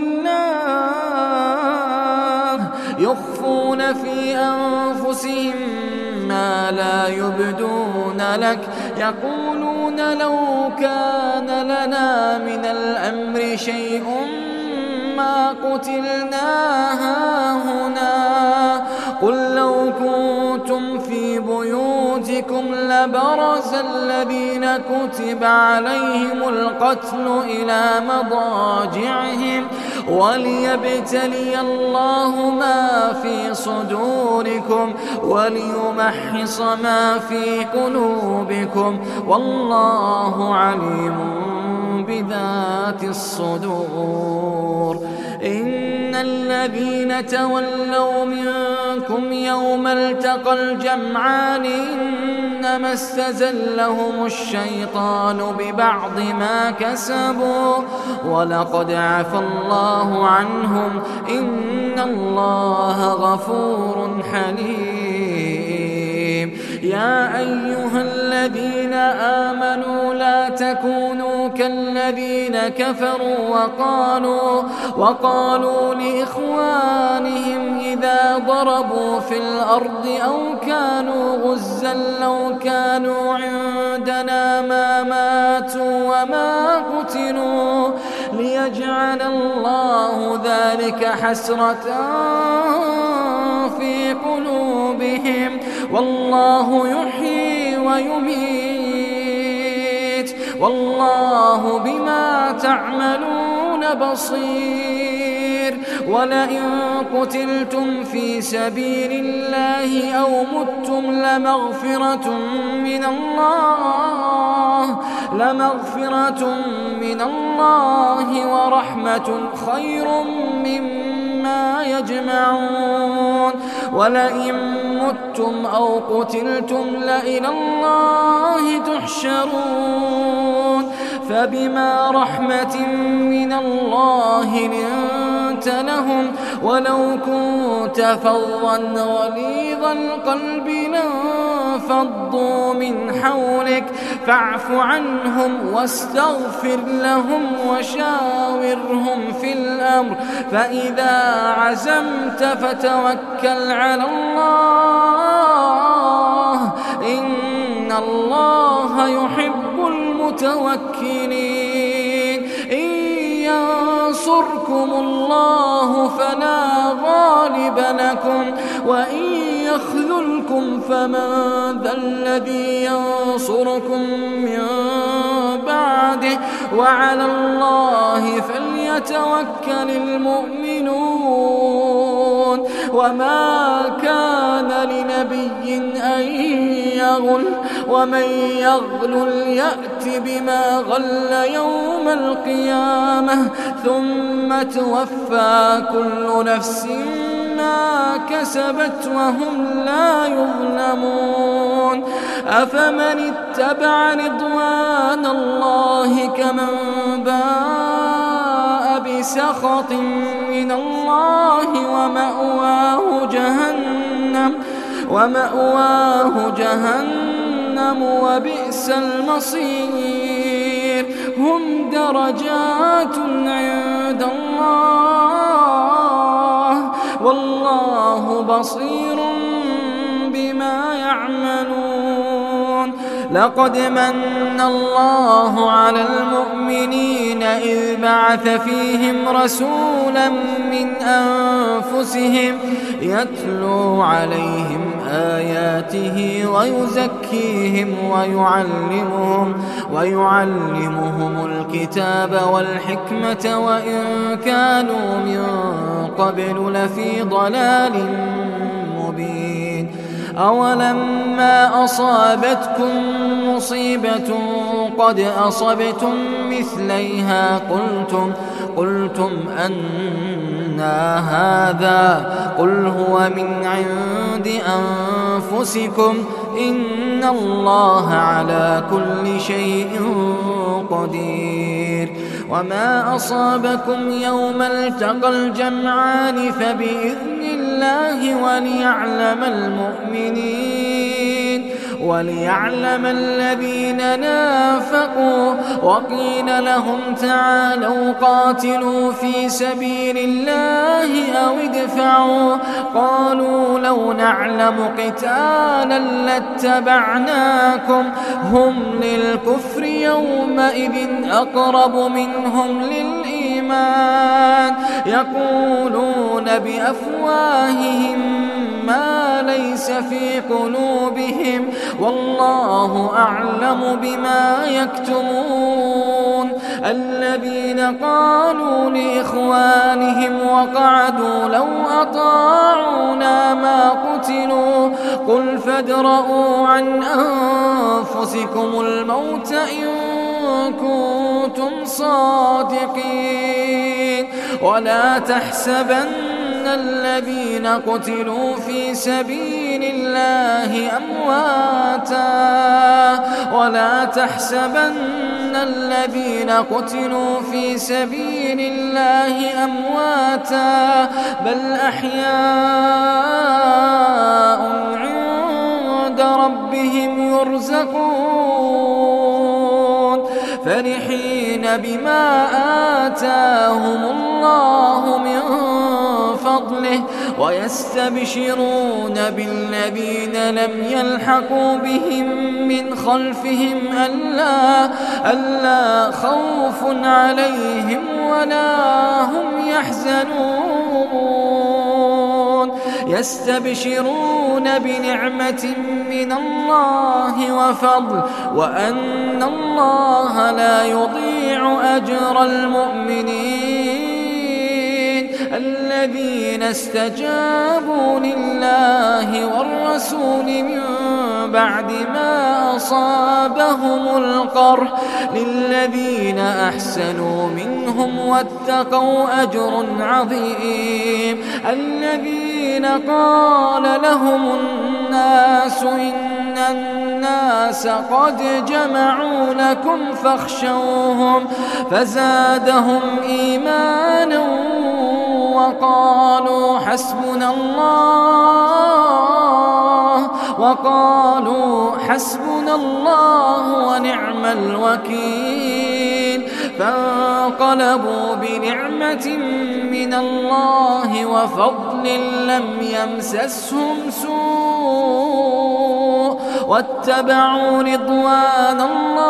لله يخفون في أنفسهم ما لا يبدون لك يقولون لو كان لنا من الأمر شيء ما قتلنا هاهنا قل لو كنتم في بيوتكم لبرز الذين كتب عليهم القتل إلى مضاجعهم وليبتلي الله ما في صدوركم وليمحص ما في قلوبكم والله عليم بذات الصدور إن الذين تولوا منكم يوم التقى الجمعان إنما استزلهم الشيطان ببعض ما كسبوا ولقد عفى الله عنهم إن الله غفور حليم يا أيها الذين آمنوا لا تكونوا كالذين كفروا وقالوا لإخوانهم إذا ضربوا في الأرض أو كانوا غزا لو كانوا عندنا ما ماتوا وما قتلوا ليجعل الله ذلك حسرة في قلوبهم والله يحيي ويميت والله بما تعملون بصير ولئن قتلتم في سبيل الله أو متم لمغفرة من الله ورحمة خير مما يجمعون ولئن متم أو قتلتم لإلى الله تحشرون فبما رحمة من الله لنت لهم ولو كنت فظا غليظ القلب لانفضوا من حولك فاعف عنهم واستغفر لهم وشاورهم في الأمر فإذا عزمت فتوكل على الله إن الله يحب المتوكلين إن ينصركم الله فلا غالب لكم وإن يخذلكم فمن ذا الذي ينصركم من بعده وعلى الله فليتوكل المؤمنون وما كان لنبي أن يغل ومن يغل يأت بما غل يوم القيامة ثم توفى كل نفس ما كسبت وهم لا يظلمون أفمن اتبع رضوان الله كمن باء بسخط من الله ومأواه جهنم وبئس المصير هم درجات عند الله والله بصير بما يعملون لقد من الله على المؤمنين إذ بعث فيهم رسولا من أنفسهم يتلو عليهم آياته ويزكيهم ويعلمهم الكتاب والحكمة وإن كانوا من قبل لفي ضلال مبين أولما أصابتكم مصيبة قد أصبتم مثليها قلتم أنى هذا قل هو من عند أنفسكم إن الله على كل شيء قدير. وما أصابكم يوم التقى الجمعان فبإذن الله وليعلم الذين نافقوا. وقيل لهم تعالوا قاتلوا في سبيل الله أو ادفعوا قالوا لو نعلم قتالا لاتبعناكم هم للكفر يومئذ أقرب منهم للإيمان يقولون بأفواههم ما ليس في قلوبهم والله أعلم بما يكتمون. الذين قالوا لإخوانهم وقعدوا لو أطاعونا ما قتلوا قل فادرءوا عن أنفسكم الموت إن كنتم صادقين. ولا تحسبن الذين قتلوا في سبيل الله أمواتا بل أحياء عند ربهم يرزقون فرحين بما آتاهم الله من فضله ويستبشرون بالذين لم يلحقوا بهم من خلفهم ألا خوف عليهم ولا هم يحزنون. يستبشرون بنعمة من الله وفضل وأن الله لا يضيع أجر المؤمنين. الذين استجابوا لله والرسول من بعد ما أصابهم القرح للذين أحسنوا منهم واتقوا أجر عظيم. الذين قال لهم الناس إن الناس قد جمعوا لكم فاخشوهم فزادهم إيمانا وقالوا حسبنا الله ونعم الوكيل. فانقلبوا بنعمة من الله وفضل لم يمسسهم سوء واتبعوا رضوان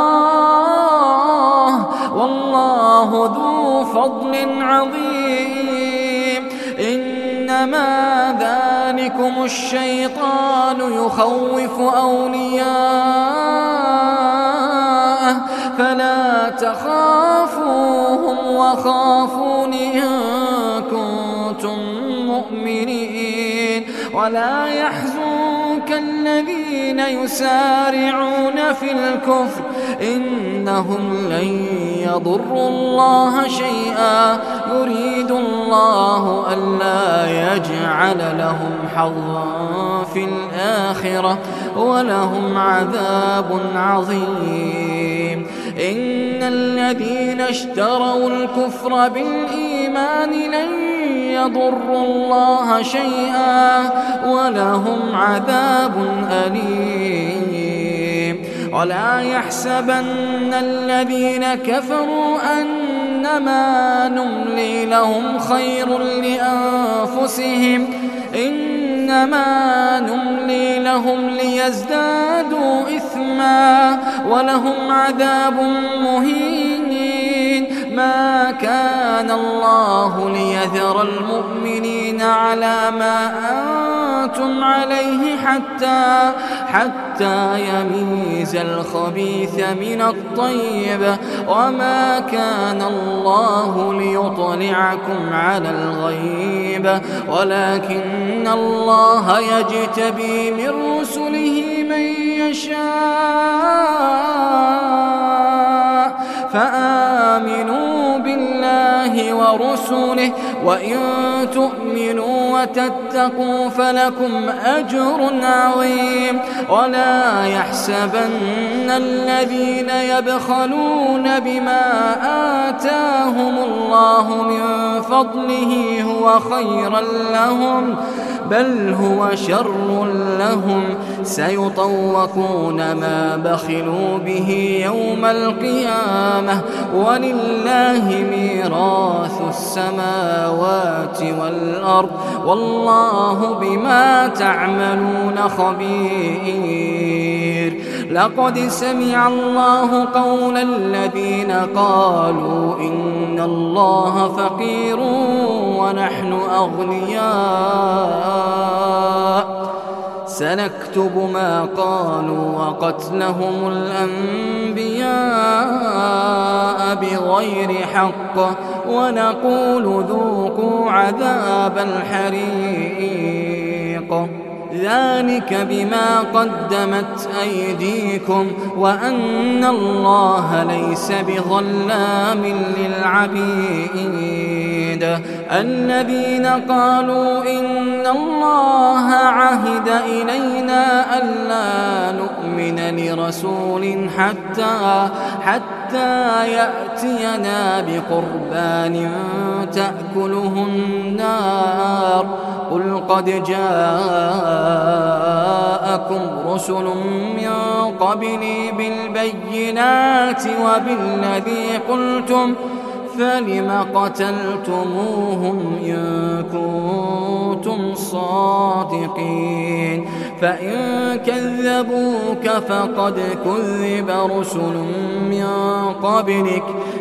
الله والله ذو فضل عظيم. إنما ذلكم الشيطان يخوف أولياءه فلا تخافوهم وخافون إن كنتم مؤمنين. ولا يحزنك الذين يسارعون في الكفر إنهم لن يضروا الله شيئا يريد الله ألا يجعل لهم حظا في الآخرة ولهم عذاب عظيم. إن الذين اشتروا الكفر بالإيمان لن يضروا الله شيئا ولهم عذاب أليم. ولا يحسبن الذين كفروا أنما نملي لهم خير لأنفسهم إنما نملي لهم ليزدادوا إثما ولهم عذاب مهين. ما كان الله ليذر المؤمنين على ما أنتم عليه حتى يميز الخبيث من الطيب وما كان الله ليطلعكم على الغيب ولكن الله يجتبي من رسله من يشاء فآمنوا بالله ورسله وإن تؤمنوا وتتقوا فلكم أجر عظيم. ولا يحسبن الذين يبخلون بما آتاهم الله من فضله هو خيرا لهم بل هو شر لهم سيطوقون ما بخلوا به يوم القيامة ولله ميراث السماوات والأرض والله بما تعملون خبير. لقد سمع الله قول الذين قالوا إن الله فقير ونحن أغنياء سنكتب ما قالوا وقتلهم الأنبياء بغير حق ونقول ذوقوا عذاب الحريق ذلك بما قدمت أيديكم وأن الله ليس بظلام للعبيد. الذين قالوا إن الله عهد إلينا ألا نؤمن لرسول حتى يأتينا بقربان تأكله النار قل قد جاءكم رسل من قبلي بالبينات وبالذي قلتم فلم قتلتموهم إن كنتم صادقين. فإن كذبوك فقد كذب رسل من قبلك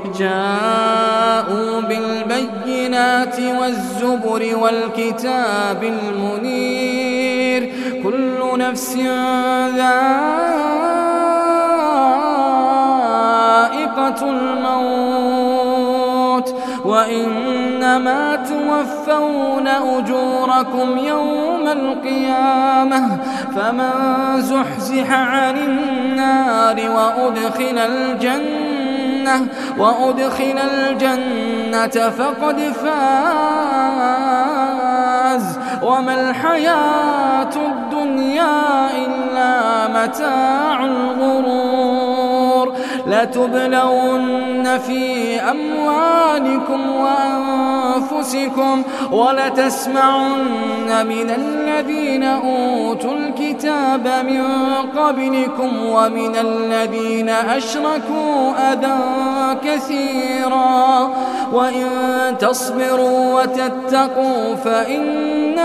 جاءوا بالبينات والزبر والكتاب المنير كل نفس ذائقة الموت وإنما توفون أجوركم يوم القيامة فمن زحزح عن النار وأدخل الجنة فقد فاز وما الحياة الدنيا إلا متاع الغرور. لتبلون في أموالكم وأنفسكم ولتسمعن من الذين أوتوا الكتاب من قبلكم ومن الذين أشركوا أذى كثيرا وإن تصبروا وتتقوا فإن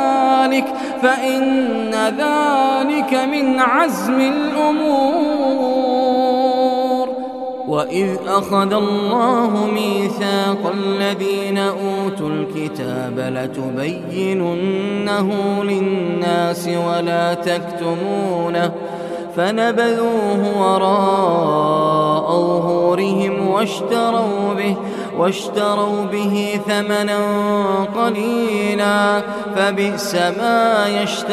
ذلك من عزم الأمور. وإذ أخذ الله ميثاق الذين أوتوا الكتاب لتبيننه للناس ولا تكتمونه فنبذوه وراء ظهورهم واشتروا به ثمنا قليلا فبئس ما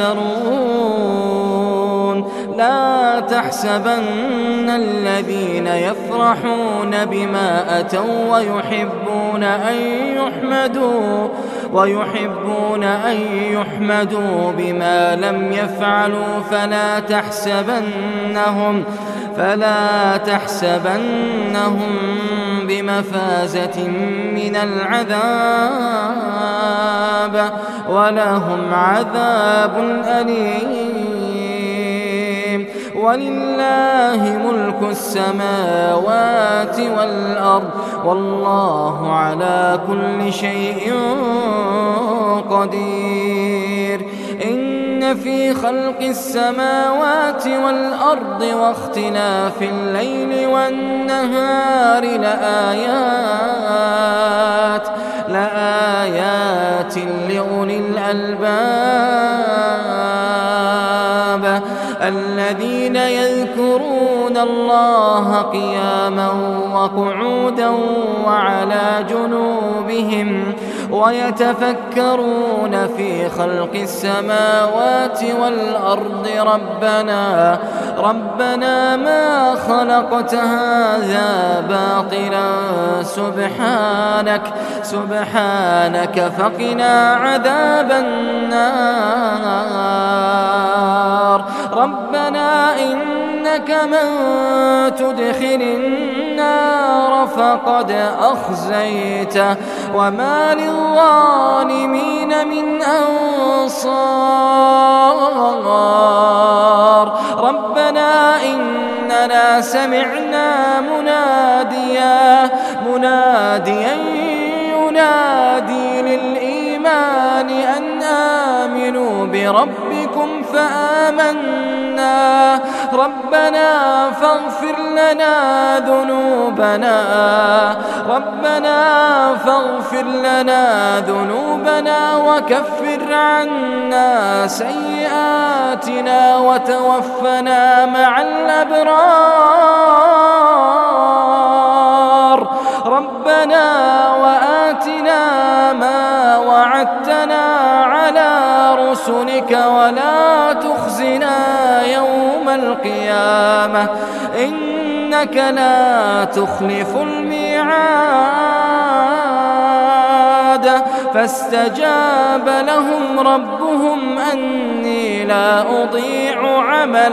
يشترون. لا تحسبن الذين يفرحون بما أتوا ويحبون أن يحمدوا بما لم يفعلوا فلا تحسبنهم بمفازة من العذاب ولهم عذاب أليم. ولله ملك السماوات والأرض والله على كل شيء قدير. إن في خلق السماوات والأرض واختلاف الليل والنهار لآيات لأولي الألباب الذين يذكرون الله قياما وقعودا وعلى جنوبهم ويتفكرون في خلق السماوات والأرض ربنا ما خلقت هذا باطلا سبحانك فقنا عذاب النار. ربنا إنك من تدخل النار فقد أخزيته وما للظالمين من أنصار. ربنا إننا سمعنا مناديا ينادي للإيمان أن آمنوا بربكم فآمنا. ربنا فاغفر لنا ذنوبنا وكفر عنا سيئاتنا وتوفنا مع الأبرار. ربنا وآتنا ما وعدتنا على رسلك ولا تخزنا يوم القيامة إنك لا تخلف الميعاد. فاستجاب لهم ربهم أني لا أضيع عمل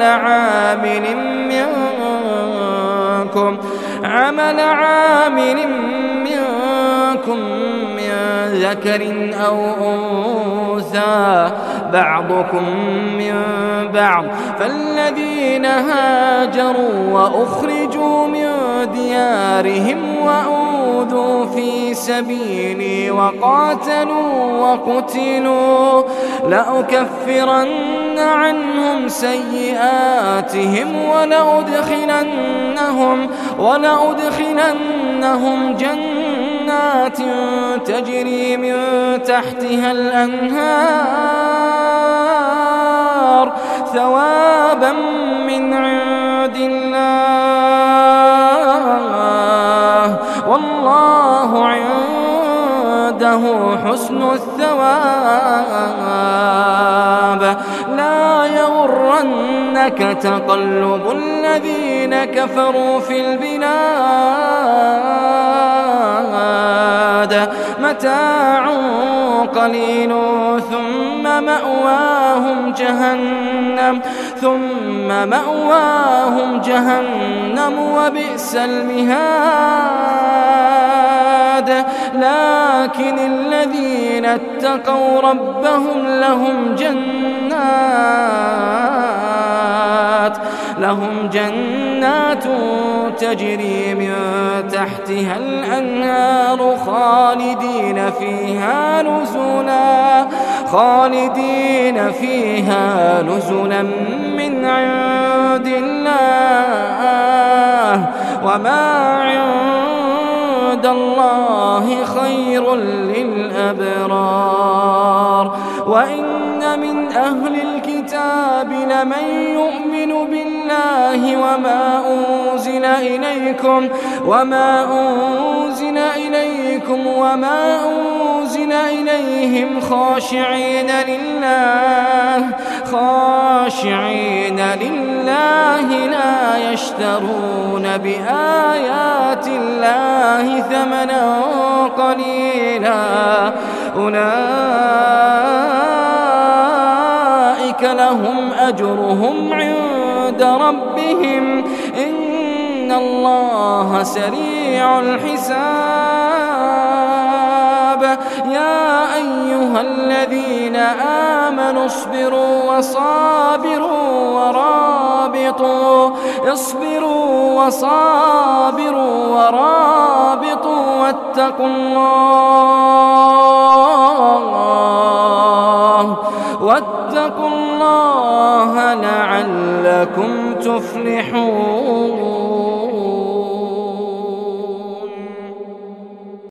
عامل منكم من ذكر أو أنثى بعضكم من بعض. فالذين هاجروا وأخرجوا من ديارهم وأوذوا في سبيلي وقاتلوا وقتلوا لأكفرن عنهم سيئاتهم ولأدخلنهم جنات تجري من تحتها الأنهار ثوابا من عند الله والله عنده حسن الثواب. لا يغرنك تقلب الذين كفروا في البلاد متاع قليل ثم مأواهم جهنم وبئس المهاد. لكن الذين اتقوا ربهم لهم جنات تجري من تحتها الأنهار خالدين فيها نزلا من عند الله وما عند الله خير للأبرار. وإن من أهل الكتاب لمن يؤمن بالله وما أنزل إليكم وما أنزل إليهم خاشعين لله لا يشترون بآيات الله ثمنا قليلا أولئك لهم أجرهم عند ربهم إن الله سريع الحساب. يا أيها الذين آمنوا اصبروا وصابروا ورابطوا واتقوا الله لعلكم تفلحون.